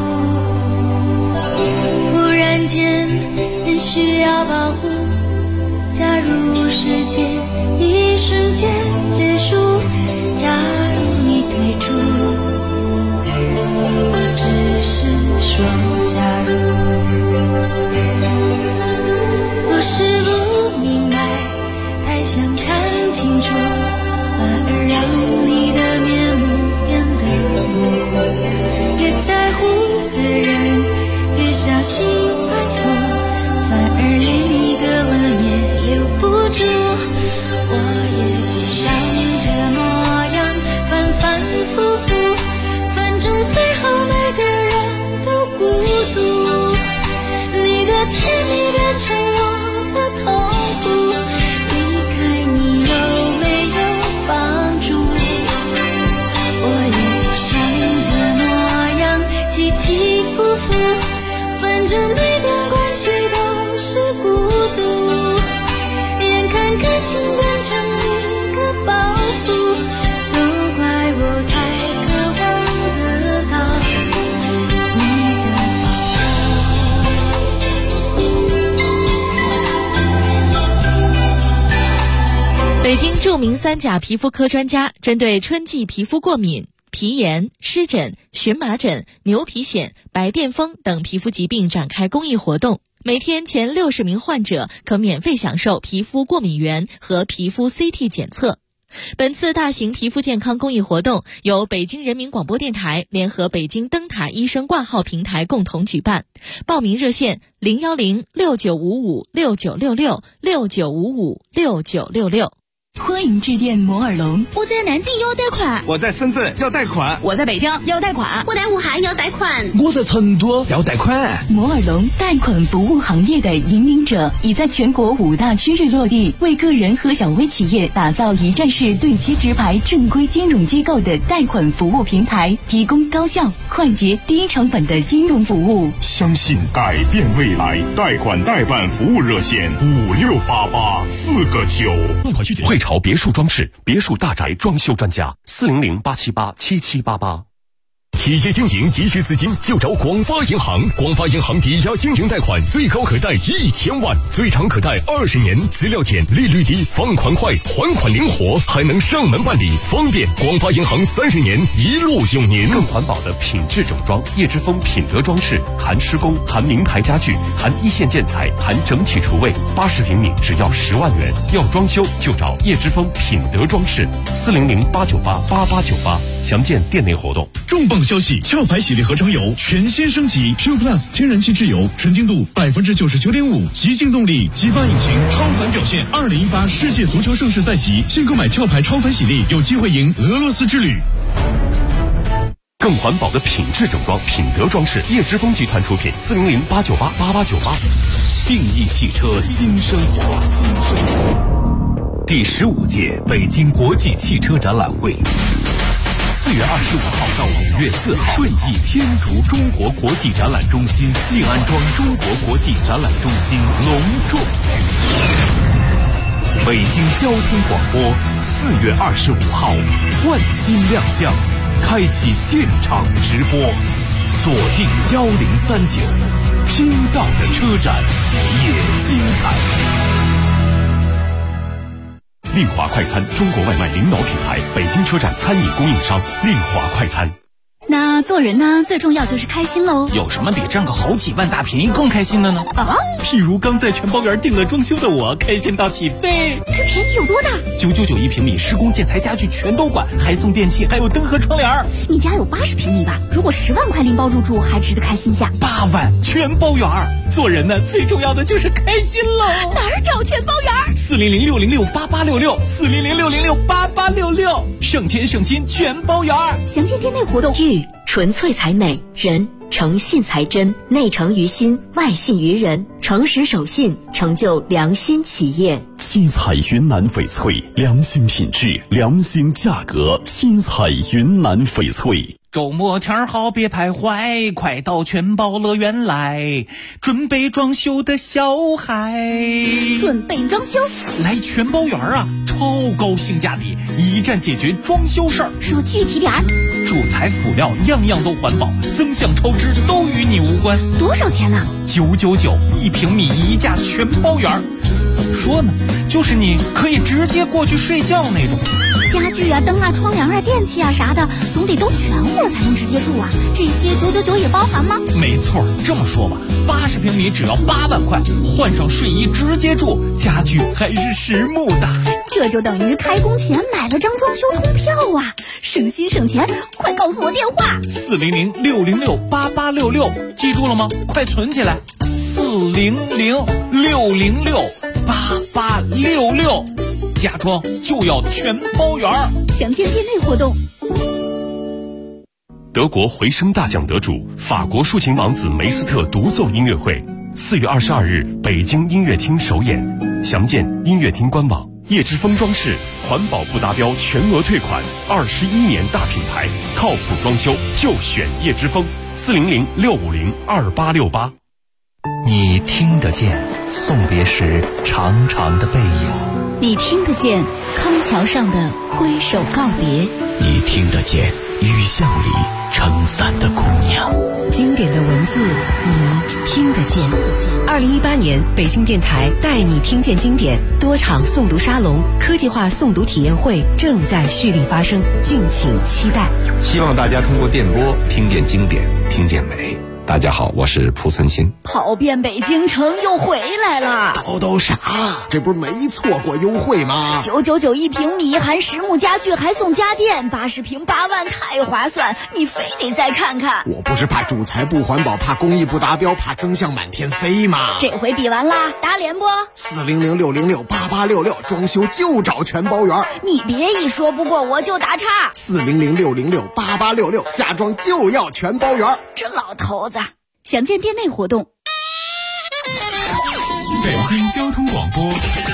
毒。忽然间很需要保护，假如世界一瞬间结束，假如你退出，我只是说假如。不是不明白，太想看清楚，反而让你的面目变得模糊。越在乎的人越小心安抚，反而连一个吻也留不住。我也不想这模样反反复复，反正最后每个人都孤独。你的甜蜜变成我的痛苦，离开你有没有帮助？我也不想这模样起起伏伏，反正每段关系都是孤独。眼看感情变成一个包袱，都怪我太渴望得到你的北京著名3甲皮肤科专家针对春季皮肤过敏、皮炎、湿疹、荨麻疹、牛皮癣、白癜风等皮肤疾病展开公益活动，每天前60名患者可免费享受皮肤过敏原和皮肤 CT 检测。本次大型皮肤健康公益活动由北京人民广播电台联合北京灯塔医生挂号平台共同举办，报名热线0106955696669556966。 欢迎致电摩尔龙。 我在南京要贷款， 我在深圳要贷款， 我在北京要贷款， 我在武汉要贷款， 我在成都要贷款。 摩尔龙贷款服务行业的引领者，已在全国5大区域落地，为个人和小微企业打造一站式对接直排正规金融机构的贷款服务平台，提供高效、快捷、低成本的金融服务。 相信改变未来，贷款代办服务热线5688-4个9。 贷款需检。汇潮别墅装饰，别墅大宅装修专家，400-878-7788。企业经营急需资金就找广发银行。广发银行抵押经营贷款最高可贷1000万，最长可贷20年，资料简，利率低，放款快，还款灵活，还能上门办理，方便。广发银行30年一路有您。 更环保的品质整装，叶之峰品德装饰，含施工，含名牌家具，含一线建材，含整体厨卫，80平米只要10万元。要装修就找叶之峰品德装饰，400-898-8898。详见店内活动。 重磅消息！壳牌洗涤合成油全新升级 ，Pure Plus 天然气质油，纯净度99.5%，极净动力，激发引擎，超凡表现。2018世界足球盛世在即，现购买壳牌超凡洗涤，有机会赢俄罗斯之旅。 更环保的品质整装，品德装饰，叶之峰集团出品，400-898-8898。 定义汽车新生活。第15届北京国际汽车展览会，4月25号到5月4号，顺义天竺中国国际展览中心、静安庄中国国际展览中心隆重举行。北京交通广播4月25号换新亮相，开启现场直播，锁定1039，听到的车展也精彩。 令华快餐，中国外卖领导品牌，北京车站餐饮供应商，令华快餐。 那做人呢，最重要就是开心喽。 有什么比赚个好几万大便宜更开心的呢？ 啊， 譬如刚在全包园订了装修的我，开心到起飞。 这便宜有多大 ？999一平米，施工建材家具全都管，还送电器，还有灯和窗帘。 你家有80平米吧？如果10万块拎包入住，还值得开心下。 8万全包园。做人呢，最重要的就是开心喽。 哪儿找全包园 ？400-606-8866，400-606-8866，省钱省心全包园。 详见店内活动。 纯粹才美，人诚信才真，内诚于心，外信于人，诚实守信，成就良心企业。 新彩云南翡翠，良心品质，良心价格。新彩云南翡翠。 周末天好别徘徊，快到全包乐园来，准备装修的小孩。 准备装修？ 来全包园啊，超高性价比，一站解决装修事儿。 说具体点儿。 主材辅料样样都环保，增项超支都与你无关。 多少钱呢 ？999一平米一价全包园。怎么说呢？就是你可以直接过去睡觉那种。 家具啊、灯啊、窗帘啊、电器啊啥的，总得都全乎了才能直接住啊。这些999也包含吗？ 没错，这么说吧，80平米只要8万块，换上睡衣直接住，家具还是实木的。 这就等于开工前买了张装修通票啊！省心省钱，快告诉我电话 ：400-606-8866，记住了吗？快存起来，400-606-8866，家装就要全包圆。 详见店内活动。 德国回声大奖得主、法国抒情王子梅斯特独奏音乐会，4月22日北京音乐厅首演，详见音乐厅官网。叶之峰装饰，环保不达标全额退款，21年大品牌，靠谱装修就选叶之峰，400-650-2868。 你听得见送别时长长的背影， 你听得见康桥上的挥手告别， 你听得见雨巷里撑伞的姑娘。 经典的文字，你听得见。2018年北京电台带你听见经典多场诵读沙龙、科技化诵读体验会正在蓄力发生，敬请期待。 希望大家通过电波听见经典，听见美。 大家好，我是蒲存昕。 跑遍北京城又回来了， 叨啥？这不是没错过优惠吗 ？999一平米，含实木家具还送家电，80平8万，太划算！你非得再看看。 我不是怕主材不环保，怕工艺不达标，怕增项满天飞吗？ 这回比完啦，打脸不？400-606-8866，装修就找全包圆。你别一说不过我就打岔。 400-606-8866，家装就要全包圆。 这老头子。详见店内活动。 北京交通广播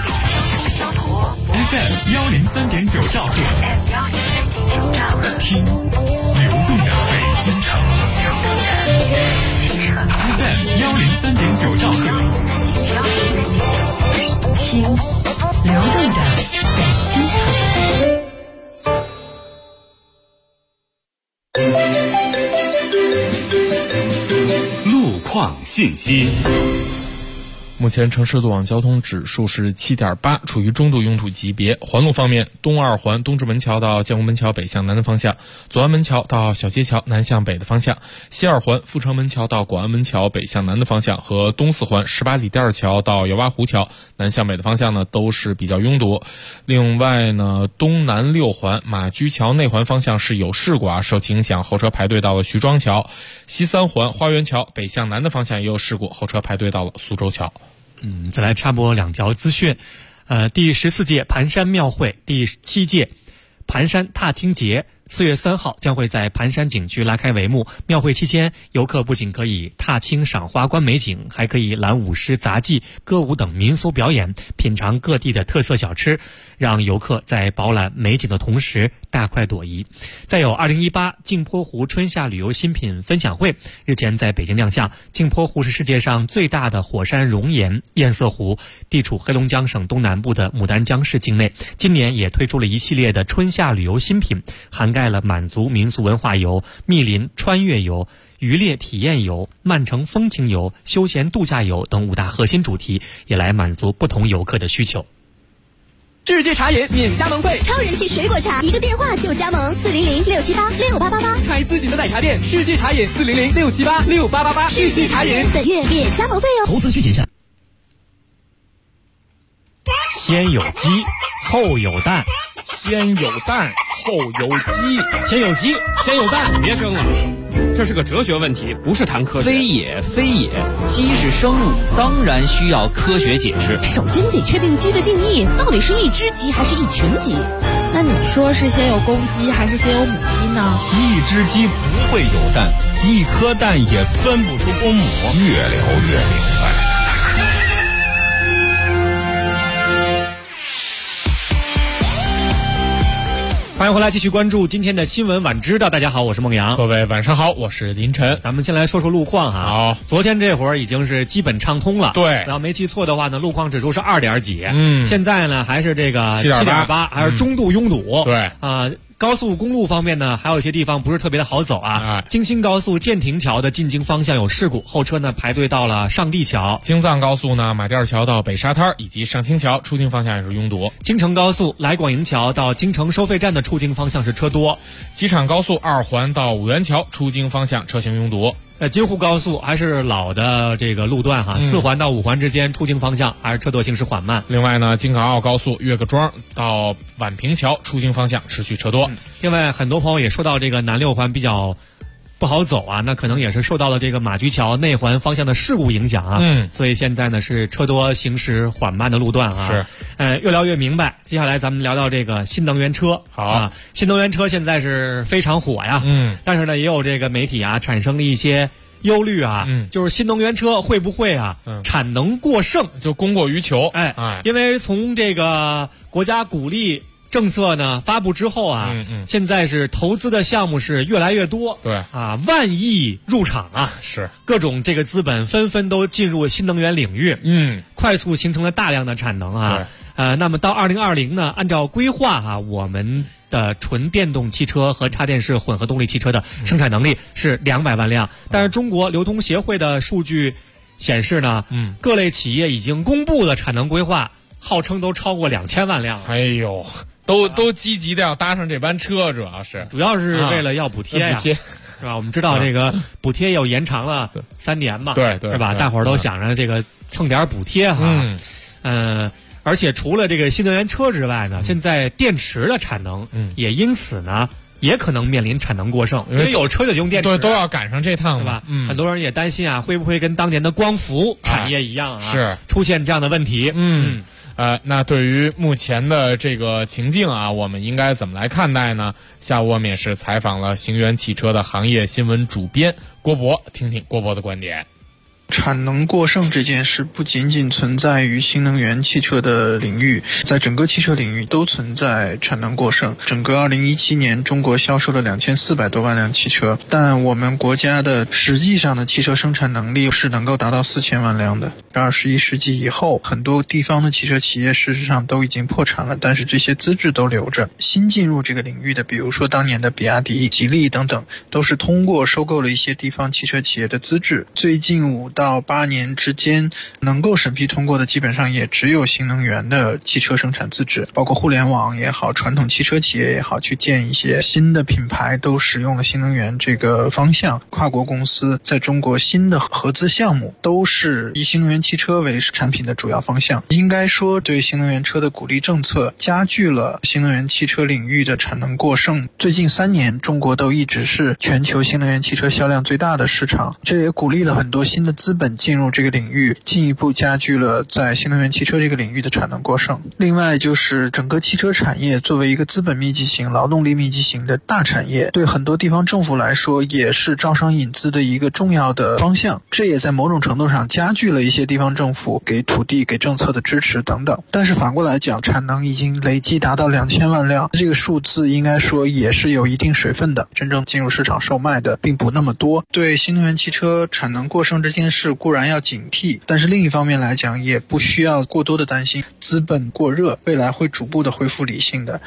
FM 103.9兆赫，听流动的北京城。FM 103.9兆赫， 听流动的北京城。 况信息。 目前城市路网交通指数是7.8，处于中度拥堵级别。环路方面，东二环东直门桥到建国门桥北向南的方向，左安门桥到小街桥南向北的方向，西二环阜成门桥到广安门桥北向南的方向和东四环18里店桥到姚洼湖桥南向北的方向呢，都是比较拥堵。另外呢，东南六环马驹桥内环方向是有事故受其影响，后车排队到了徐庄桥。西三环花园桥北向南的方向也有事故，后车排队到了苏州桥。 再来插播2条资讯。第14届盘山庙会、第7届盘山踏青节4月3号将会在盘山景区拉开帷幕。庙会期间，游客不仅可以踏青赏花观美景，还可以览舞狮、杂技、歌舞等民俗表演，品尝各地的特色小吃，让游客在饱览美景的同时大快朵颐。再有2018镜泊湖春夏旅游新品分享会日前在北京亮相。镜泊湖是世界上最大的火山熔岩堰塞湖，地处黑龙江省东南部的牡丹江市境内。今年也推出了一系列的春夏旅游新品，涵盖了满族民俗文化游、密林穿越游、渔猎体验游、曼城风情游、休闲度假游等5大核心主题，也来满足不同游客的需求。 世界茶饮免加盟费， 超人气水果茶，一个电话就加盟，400-678-6888， 开自己的奶茶店。世界茶饮400-678-6888，世界茶饮本月免加盟费哦。 投资需谨慎。 先有鸡，后有蛋。 先有蛋，后有鸡。 先有鸡，先有蛋，别争了。这是个哲学问题，不是谈科学。 非也，非也，鸡是生物，当然需要科学解释。 首先得确定鸡的定义，到底是一只鸡还是一群鸡？ 那你说是先有公鸡还是先有母鸡呢？ 一只鸡不会有蛋，一颗蛋也分不出公母。越聊越明白。 欢迎回来，继续关注今天的新闻晚知道。大家好，我是孟阳。 各位晚上好，我是林晨。 咱们先来说说路况哈。 好， 昨天这会儿已经是基本畅通了。 对， 然后没记错的话呢，路况指数是2点几。现在呢还是这个7.8，还是中度拥堵。 对高速公路方面呢，还有一些地方不是特别的好走啊。京新高速建亭桥的进京方向有事故，后车呢排队到了上地桥。 京藏高速呢，马甸桥到北沙滩以及上清桥出京方向也是拥堵。 京承高速来广营桥到京承收费站的出京方向是车多。 机场高速2环到五原桥出京方向车型拥堵。 京沪高速还是老的这个路段哈，4环到5环之间出京方向还是车多行驶缓慢。 另外呢，京港澳高速岳各庄到宛平桥出京方向持续车多。 另外，很多朋友也说到这个南6环比较不好走啊，那可能也是受到了这个马驹桥内环方向的事故影响啊。所以现在呢是车多行驶缓慢的路段啊。 是， 越聊越明白。接下来咱们聊聊这个新能源车。 好啊，新能源车现在是非常火呀。但是呢，也有这个媒体啊产生了一些忧虑啊，就是新能源车会不会产能过剩， 就供过于求？ 因为从这个国家鼓励政策呢发布之后啊，现在是投资的项目是越来越多， 对啊，万亿入场啊， 是各种这个资本纷纷都进入新能源领域，快速形成了大量的产能啊。那么到2020呢，按照规划啊，我们的纯电动汽车和插电式混合动力汽车的生产能力是200万辆，但是中国流通协会的数据显示呢，各类企业已经公布的产能规划，号称都超过2000万辆。 哎呦，都积极的要搭上这班车，主要是为了要补贴呀。 是吧？我们知道这个补贴又延长了3年嘛， 对， 是吧？大伙儿都想着这个蹭点补贴哈，而且除了这个新能源车之外呢，现在电池的产能也因此呢也可能面临产能过剩，因为有车就用电池， 对，都要赶上这趟， 对吧？很多人也担心啊，会不会跟当年的光伏产业一样啊， 是出现这样的问题？ 那对于目前的这个情境啊，我们应该怎么来看待呢？下午我们也是采访了行源汽车的行业新闻主编郭博，听听郭博的观点。 产能过剩这件事不仅仅存在于新能源汽车的领域，在整个汽车领域都存在产能过剩。整个2017年中国销售了2400多万辆汽车，但我们国家的实际上的汽车生产能力是能够达到4000万辆的。21世纪以后，很多地方的汽车企业事实上都已经破产了，但是这些资质都留着。新进入这个领域的，比如说当年的比亚迪、吉利等等，都是通过收购了一些地方汽车企业的资质。最近5到8年之间能够审批通过的基本上也只有新能源的汽车生产资质，包括互联网也好，传统汽车企业也好，去建一些新的品牌都使用了新能源这个方向。跨国公司在中国新的合资项目都是以新能源汽车为产品的主要方向。应该说对新能源车的鼓励政策加剧了新能源汽车领域的产能过剩。最近3年中国都一直是全球新能源汽车销量最大的市场，这也鼓励了很多新的资本进入这个领域，进一步加剧了在新能源汽车这个领域的产能过剩。另外就是整个汽车产业作为一个资本密集型、劳动力密集型的大产业，对很多地方政府来说也是招商引资的一个重要的方向，这也在某种程度上加剧了一些地方政府给土地、给政策的支持等等。但是反过来讲，产能已经累计达到2000万辆，这个数字应该说也是有一定水分的，真正进入市场售卖的并不那么多。对新能源汽车产能过剩这件事固然要警惕，但是另一方面来讲也不需要过多的担心，资本过热，未来会逐步的恢复理性的。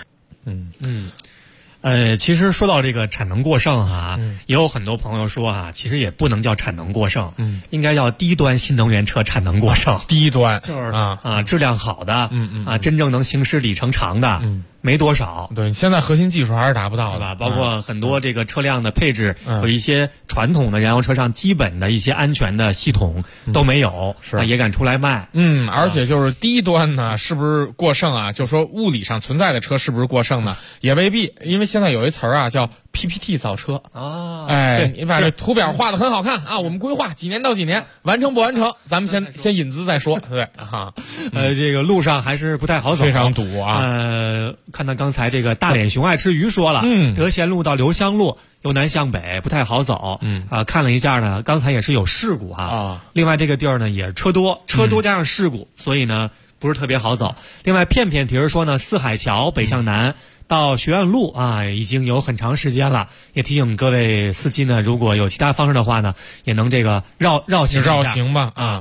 其实说到这个产能过剩也有很多朋友说其实也不能叫产能过剩，应该叫低端新能源车产能过剩。 低端就是质量好的，真正能行驶里程长的，没多少。 对，现在核心技术还是达不到的吧？包括很多这个车辆的配置，有一些传统的燃油车上基本的一些安全的系统都没有，也敢出来卖。 而且就是低端呢，是不是过剩啊？就说物理上存在的车是不是过剩呢？也未必，因为现在有一词儿叫 PPT 造车你把这图表画得很好看啊，我们规划几年到几年，完成不完成，咱们先引资再说，对这个路上还是不太好走， 非常堵啊。 看到刚才这个大脸熊爱吃鱼说了，德贤路到刘香路由南向北不太好走，看了一下呢，刚才也是有事故另外这个地儿呢也是车多加上事故，所以呢不是特别好走。另外片片提示说呢，四海桥北向南到学院路已经有很长时间了，也提醒各位司机呢，如果有其他方式的话呢，也能这个绕行吧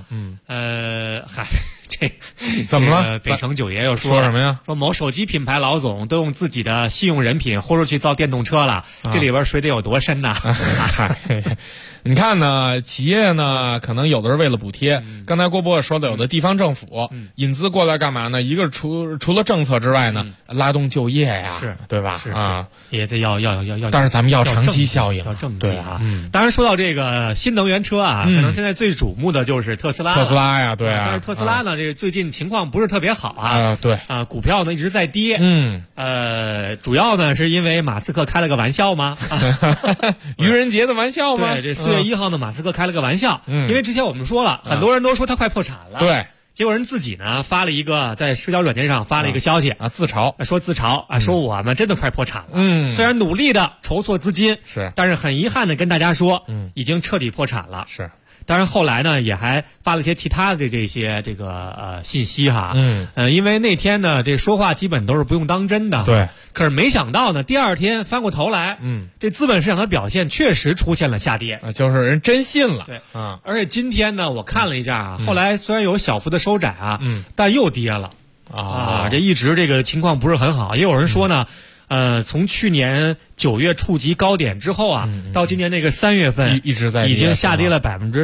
这怎么了？ 北城九爷又说什么呀？ 说某手机品牌老总都用自己的信用人品豁出去造电动车了，这里边水得有多深呐？ 你看呢，企业呢，可能有的是为了补贴。刚才郭博也说的，有的地方政府引资过来干嘛呢？一个除了政策之外呢，拉动就业呀，对吧？ 也得要。 但是咱们要长期效应， 要政绩当然说到这个新能源车可能现在最瞩目的就是特斯拉呀，对但是特斯拉呢，这个最近情况不是特别好股票呢一直在跌。主要呢是因为马斯克开了个玩笑吗？ 愚人节的玩笑吗？ 对，这4月1号呢，马斯克开了个玩笑。因为之前我们说了，很多人都说他快破产了。 对。 结果人自己呢发了一个在社交软件上发了一个消息自嘲说我们真的快破产了。虽然努力的筹措资金但是很遗憾的跟大家说已经彻底破产了。当然后来呢也还发了一些其他的这些信息因为那天呢这说话基本都是不用当真的。 对。 可是没想到呢第二天翻过头来这资本市场的表现确实出现了下跌， 就是人真信了。 对而且今天呢我看了一下后来虽然有小幅的收窄但又跌了这一直这个情况不是很好。也有人说呢从去年 9月触及高点之后啊，到今年那个3月份一直在已经下跌了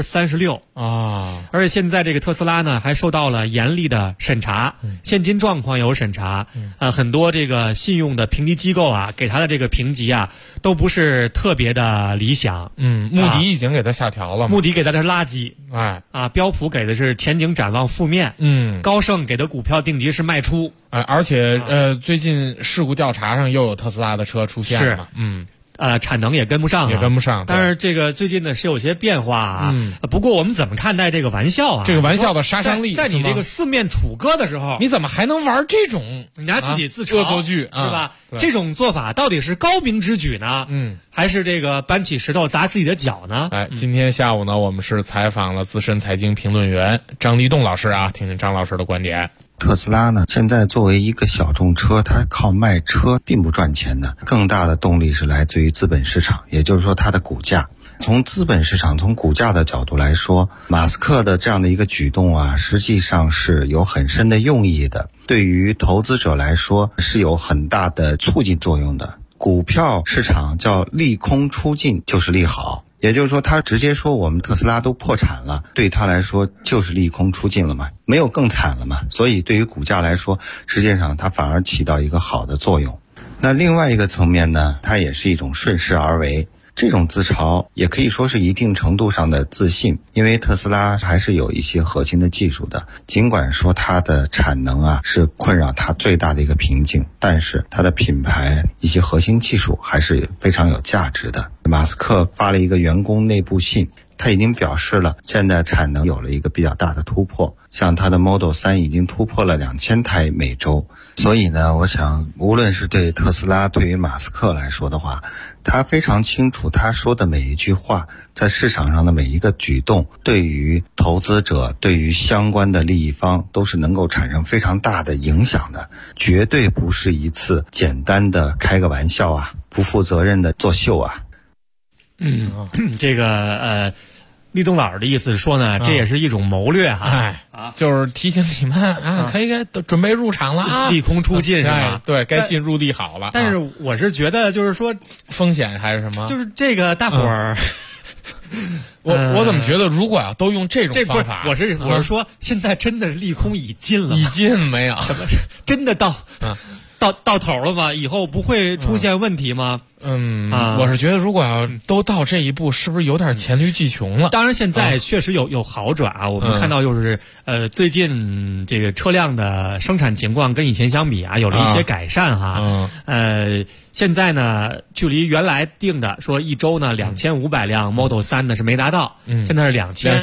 36% 啊！ 而且现在这个特斯拉呢还受到了严厉的审查，现金状况有审查，很多这个信用的评级机构啊给他的这个评级啊都不是特别的理想。 穆迪已经给他下调了， 穆迪给他的是垃圾，标普给的是前景展望负面，高盛给的股票定级是卖出， 而且最近事故调查上又有特斯拉的车出现了， 产能也跟不上，但是这个最近呢是有些变化啊。不过我们怎么看待这个玩笑啊？ 这个玩笑的杀伤力， 在你这个四面楚歌的时候， 你怎么还能玩这种？ 你拿自己自嘲恶作剧， 是吧？这种做法到底是高明之举呢？还是这个搬起石头砸自己的脚呢？ 今天下午呢，我们是采访了资深财经评论员张立栋老师啊，听听张老师的观点。 特斯拉呢，现在作为一个小众车，它靠卖车并不赚钱的，更大的动力是来自于资本市场，也就是说它的股价。从资本市场、从股价的角度来说，马斯克的这样的一个举动啊，实际上是有很深的用意的，对于投资者来说是有很大的促进作用的。股票市场叫利空出尽就是利好，也就是说他直接说我们特斯拉都破产了，对他来说就是利空出尽了嘛，没有更惨了嘛，所以对于股价来说，实际上它反而起到一个好的作用。那另外一个层面呢，它也是一种顺势而为，这种自嘲也可以说是一定程度上的自信，因为特斯拉还是有一些核心的技术的，尽管说它的产能啊是困扰它最大的一个瓶颈，但是它的品牌一些核心技术还是非常有价值的。马斯克发了一个员工内部信，他已经表示了现在产能有了一个比较大的突破，像他的 Model 3已经突破了2000台每周。所以呢，我想无论是对特斯拉，对于马斯克来说的话，他非常清楚他说的每一句话，在市场上的每一个举动，对于投资者，对于相关的利益方都是能够产生非常大的影响的，绝对不是一次简单的开个玩笑啊，不负责任的作秀啊。 这个立栋老师的意思是说呢，这也是一种谋略哈， 就是提醒你们啊，可以准备入场了啊， 利空出尽是吧？ 对，该进入利好了。 但是我是觉得，就是说风险还是什么？ 就是这个大伙儿， 我怎么觉得，如果要都用这种方法， 我是说，现在真的利空已尽了， 已尽没有？ 真的到头了吗？以后不会出现问题吗？ 我是觉得如果要都到这一步，是不是有点黔驴技穷了？ 当然，现在确实有好转啊。我们看到就是最近这个车辆的生产情况跟以前相比啊，有了一些改善哈。现在呢，距离原来定的说一周呢2500辆 Model 3呢是没达到，现在是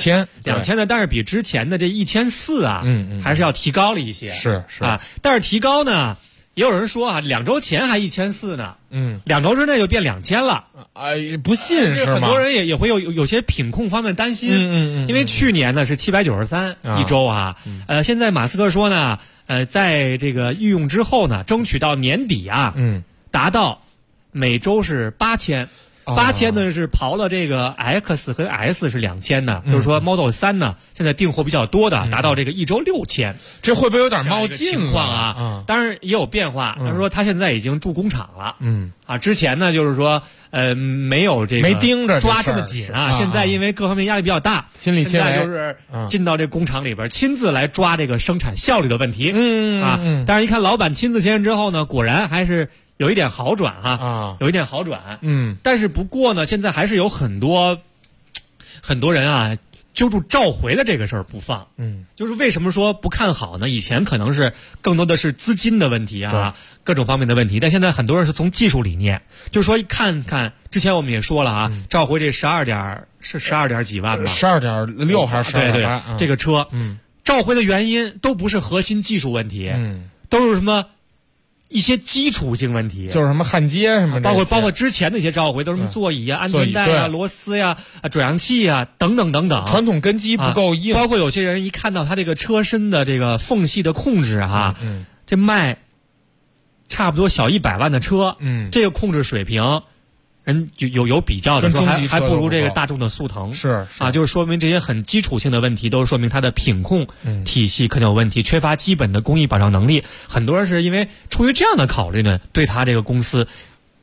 2000呢，但是比之前的这1400啊，还是要提高了一些。 是啊，但是提高呢。也有人说啊，2周前还1400呢，2周之内就变2000了， 不信是吗？ 很多人也会有些品控方面担心，因为去年呢是793一周啊，现在马斯克说呢，在这个预用之后呢，争取到年底啊，达到每周是8000呢是刨了这个 X 和 S 是2000的，就是说 Model 3呢现在订货比较多的，达到这个一周6000， 这会不会有点冒进情况啊？当然也有变化，他说他现在已经驻工厂了，之前呢就是说没有这个没盯着抓这么紧啊，现在因为各方面压力比较大， 心理现在就是进到这工厂里边亲自来抓这个生产效率的问题，但是一看老板亲自签之后呢，果然还是有一点好转有一点好转，但是不过呢，现在还是有很多人啊揪住召回的这个事儿不放，就是为什么说不看好呢？以前可能是更多的是资金的问题啊，各种方面的问题，但现在很多人是从技术理念，就是说看看之前我们也说了啊，召回这12点几万吧 ，12.6还是12.8？ 对，这个车，召回的原因都不是核心技术问题，都是什么？一些基础性问题， 就是什么焊接什么， 包括之前的一些召回都是什么座椅啊、安全带啊、螺丝呀、转向器啊等等等等， 传统根基不够硬。 包括有些人一看到他这个车身的这个缝隙的控制这卖差不多小100万的车，这个控制水平。人有比较的说还不如这个大众的速腾， 是啊，就是说明这些很基础性的问题都是说明它的品控体系可能有问题，缺乏基本的工艺保障能力。很多人是因为出于这样的考虑呢，对他这个公司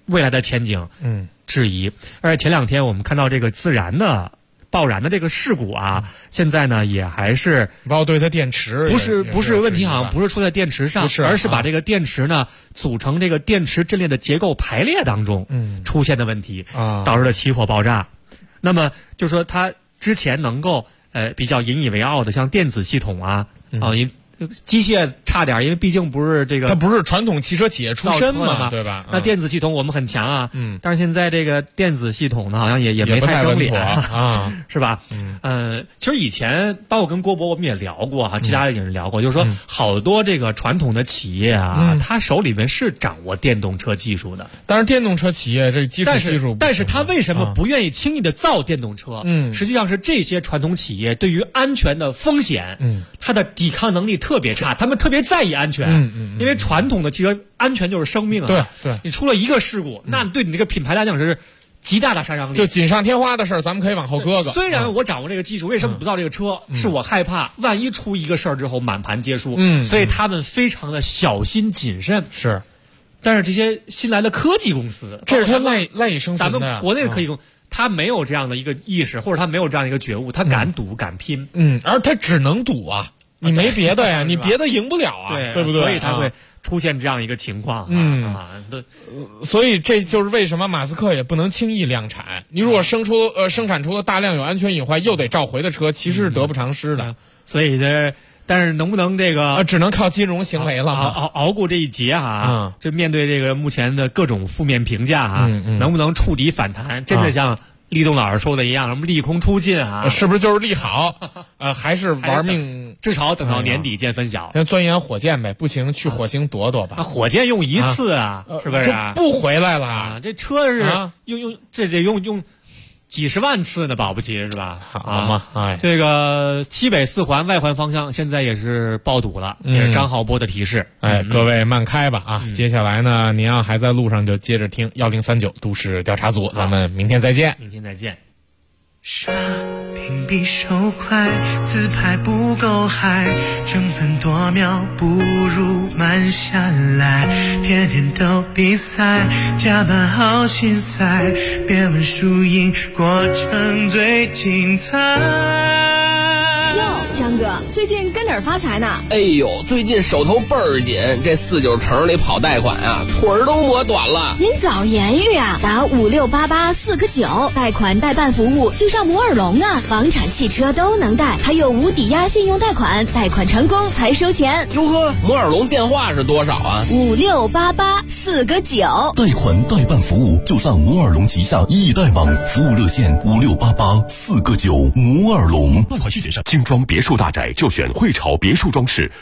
未来的前景质疑。而且前2天我们看到这个爆燃的这个事故啊，现在呢也还是包括对它电池不是问题，好像不是出在电池上，而是把这个电池呢组成这个电池阵列的结构排列当中出现的问题，导致了起火爆炸。那么就说它之前能够比较引以为傲的像电子系统啊机械差点，因为毕竟不是这个， 它不是传统汽车企业出身嘛，对吧？ 那电子系统我们很强啊，但是现在这个电子系统呢，好像也没太整理啊， 是吧？其实以前包括跟郭博我们也聊过哈，其他人也聊过，就是说好多这个传统的企业啊，他手里面是掌握电动车技术的， 但是电动车企业这基础技术， 但是他为什么不愿意轻易的造电动车？实际上是这些传统企业对于安全的风险，它的抵抗能力特别差，他们特别在意安全，因为传统的汽车安全就是生命啊， 对， 你出了一个事故，那对你这个品牌来讲是极大的杀伤力。 就锦上添花的事儿，咱们可以往后搁。 虽然我掌握这个技术，为什么不造这个车？是我害怕万一出一个事儿之后满盘皆输，所以他们非常的小心谨慎。 是， 但是这些新来的科技公司， 这是他赖以生存的。 咱们国内的科技公司。他没有这样的一个意识，或者他没有这样一个觉悟，他敢赌敢拼， 而他只能赌啊，你没别的呀，你别的赢不了啊，对不对？ 所以他会出现这样一个情况， 所以这就是为什么马斯克也不能轻易量产。你如果生产出了大量有安全隐患又得召回的车，其实是得不偿失的。 所以但是能不能这个只能靠金融行为了熬过这一劫啊？这面对这个目前的各种负面评价啊，能不能触底反弹？真的像立冬老师说的一样，什么利空出尽啊？ 是不是就是利好？还是玩命？ 至少等到年底见分晓。 钻研火箭呗，不行去火星躲躲吧。 火箭用一次是不是？ 不回来了。 这车是用这得用几十万次呢，保不齐是吧？ 好嘛， 这个西北4环外环方向现在也是爆堵了，也是张浩波的提示。 各位慢开吧啊！接下来呢，您要还在路上就接着听1039都市调查组，咱们明天再见。 明天再见。 刷屏比手快，自拍不够嗨，争分夺秒不如慢下来，天天都比赛，加班好心塞，别问输赢，过程最精彩。 哟，张哥，最近跟哪儿发财呢？ 哎呦，最近手头倍儿紧，这49城里跑贷款啊，腿儿都磨短了。 您早言语啊，打5688 49，贷款代办服务就上摩尔龙啊，房产汽车都能贷，还有无抵押信用贷款，贷款成功才收钱。 哟呵，摩尔龙电话是多少啊 ？5688 49， 贷款代办服务就上摩尔龙旗下易贷网，服务热线5688 49，摩尔龙。 贷款续写上。精装别墅大宅就选汇潮别墅装饰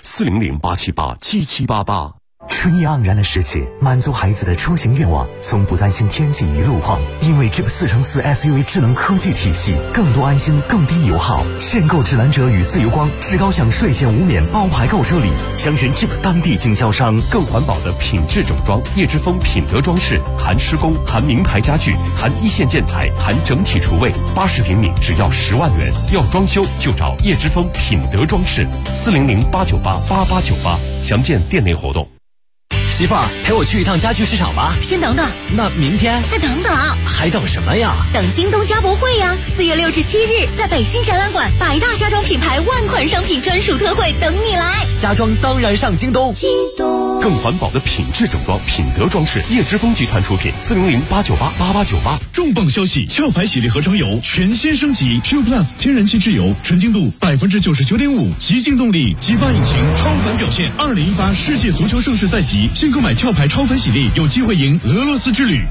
，400-878-7788。 春意盎然的时节，满足孩子的出行愿望，从不担心天气与路况，因为 Jeep 4乘4 SUV 智能科技体系，更多安心，更低油耗。限购智蓝者与自由光，至高享税前无免包牌购车礼，详询 Jeep 当地经销商。 更环保的品质整装，叶之峰品德装饰，含施工，含名牌家具，含一线建材，含整体厨卫，80平米只要10万元。要装修就找叶之峰品德装饰，400-898-8898，详见店内活动。 媳妇儿，陪我去一趟家具市场吧。 先等等， 那明天再等等， 还等什么呀？ 等京东家博会呀！4月6至7日，在北京展览馆，100大家装品牌万款商品专属特惠等你来。 家装当然上京东。 京东更环保的品质整装，品德装饰，叶之峰集团出品，400-898-8898。 重磅消息！壳牌喜力合成油全新升级 Q Plus 天然气质油，纯净度99.5%，极净动力，激发引擎，超凡表现。2018世界足球盛世在即。现购买壳牌超凡喜力，有机会赢俄罗斯之旅。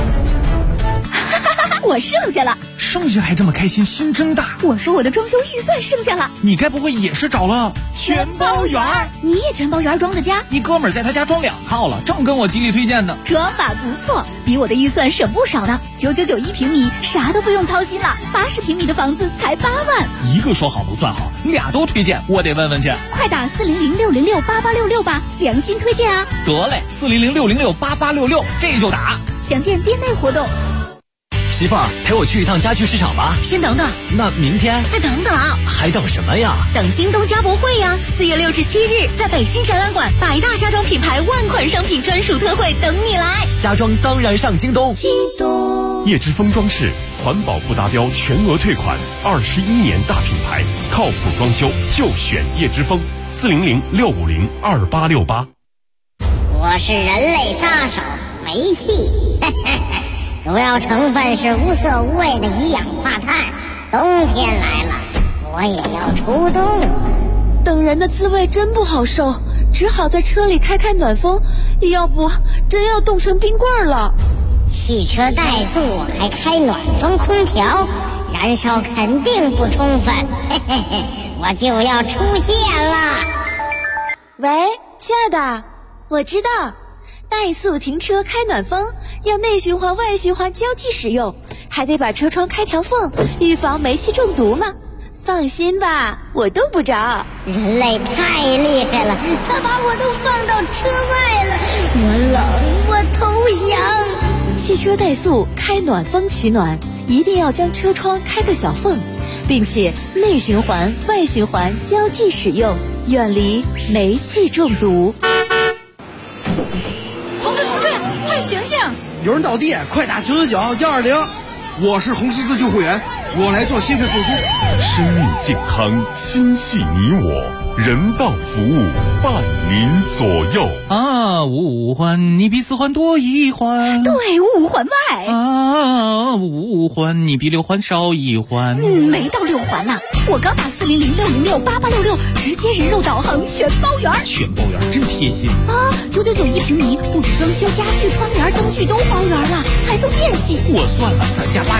我剩下了， 剩下还这么开心，心真大。 我说我的装修预算剩下了， 你该不会也是找了全包圆？你也全包圆装的家？ 一哥们儿在他家装2套了，正跟我极力推荐呢。 装法不错，比我的预算省不少呢。9991平米，啥都不用操心了。80平米的房子才8万。 一个说好不算好，2都推荐，我得问问去。 快打400-606-8866吧，良心推荐啊！ 得嘞，400-606-8866，这就打。 详见店内活动。 媳妇儿，陪我去一趟家具市场吧。 先等等， 那明天再等等， 还等什么呀？ 等京东家博会呀！4月6至7日，在北京展览馆，100大家装品牌万款商品专属特惠等你来。 家装当然上京东。 京东叶之峰装饰，环保不达标全额退款，21年大品牌，靠谱装修就选叶之峰，400-650-2868。 我是人类杀手煤气，主要成分是无色无味的一氧化碳。冬天来了，我也要出动。 等人的滋味真不好受，只好在车里开暖风，要不真要冻成冰棍了。 汽车怠速还开暖风空调，燃烧肯定不充分，我就要出现了。 喂，亲爱的，我知道，怠速停车开暖风要内循环外循环交替使用，还得把车窗开条缝，预防煤气中毒嘛。放心吧，我冻不着。 人类太厉害了，他把我都放到车外了，我冷，我投降。 汽车怠速开暖风取暖，一定要将车窗开个小缝，并且内循环外循环交替使用，远离煤气中毒。 同志，快醒醒！ 有人倒地，快打999-120。我是红十字救护员，我来做心肺复苏。 生命健康，心系你我，人道服务伴您左右。 啊，五环你比4环多1环。 对，5环外。 啊，5环你比6环少1环。 没到6环呢，我刚打400-606-8866，直接人肉导航全包圆。 全包圆真贴心啊！999一平米，不止装修、家具、窗帘、灯具都包圆了，还送电器。 我算了，咱家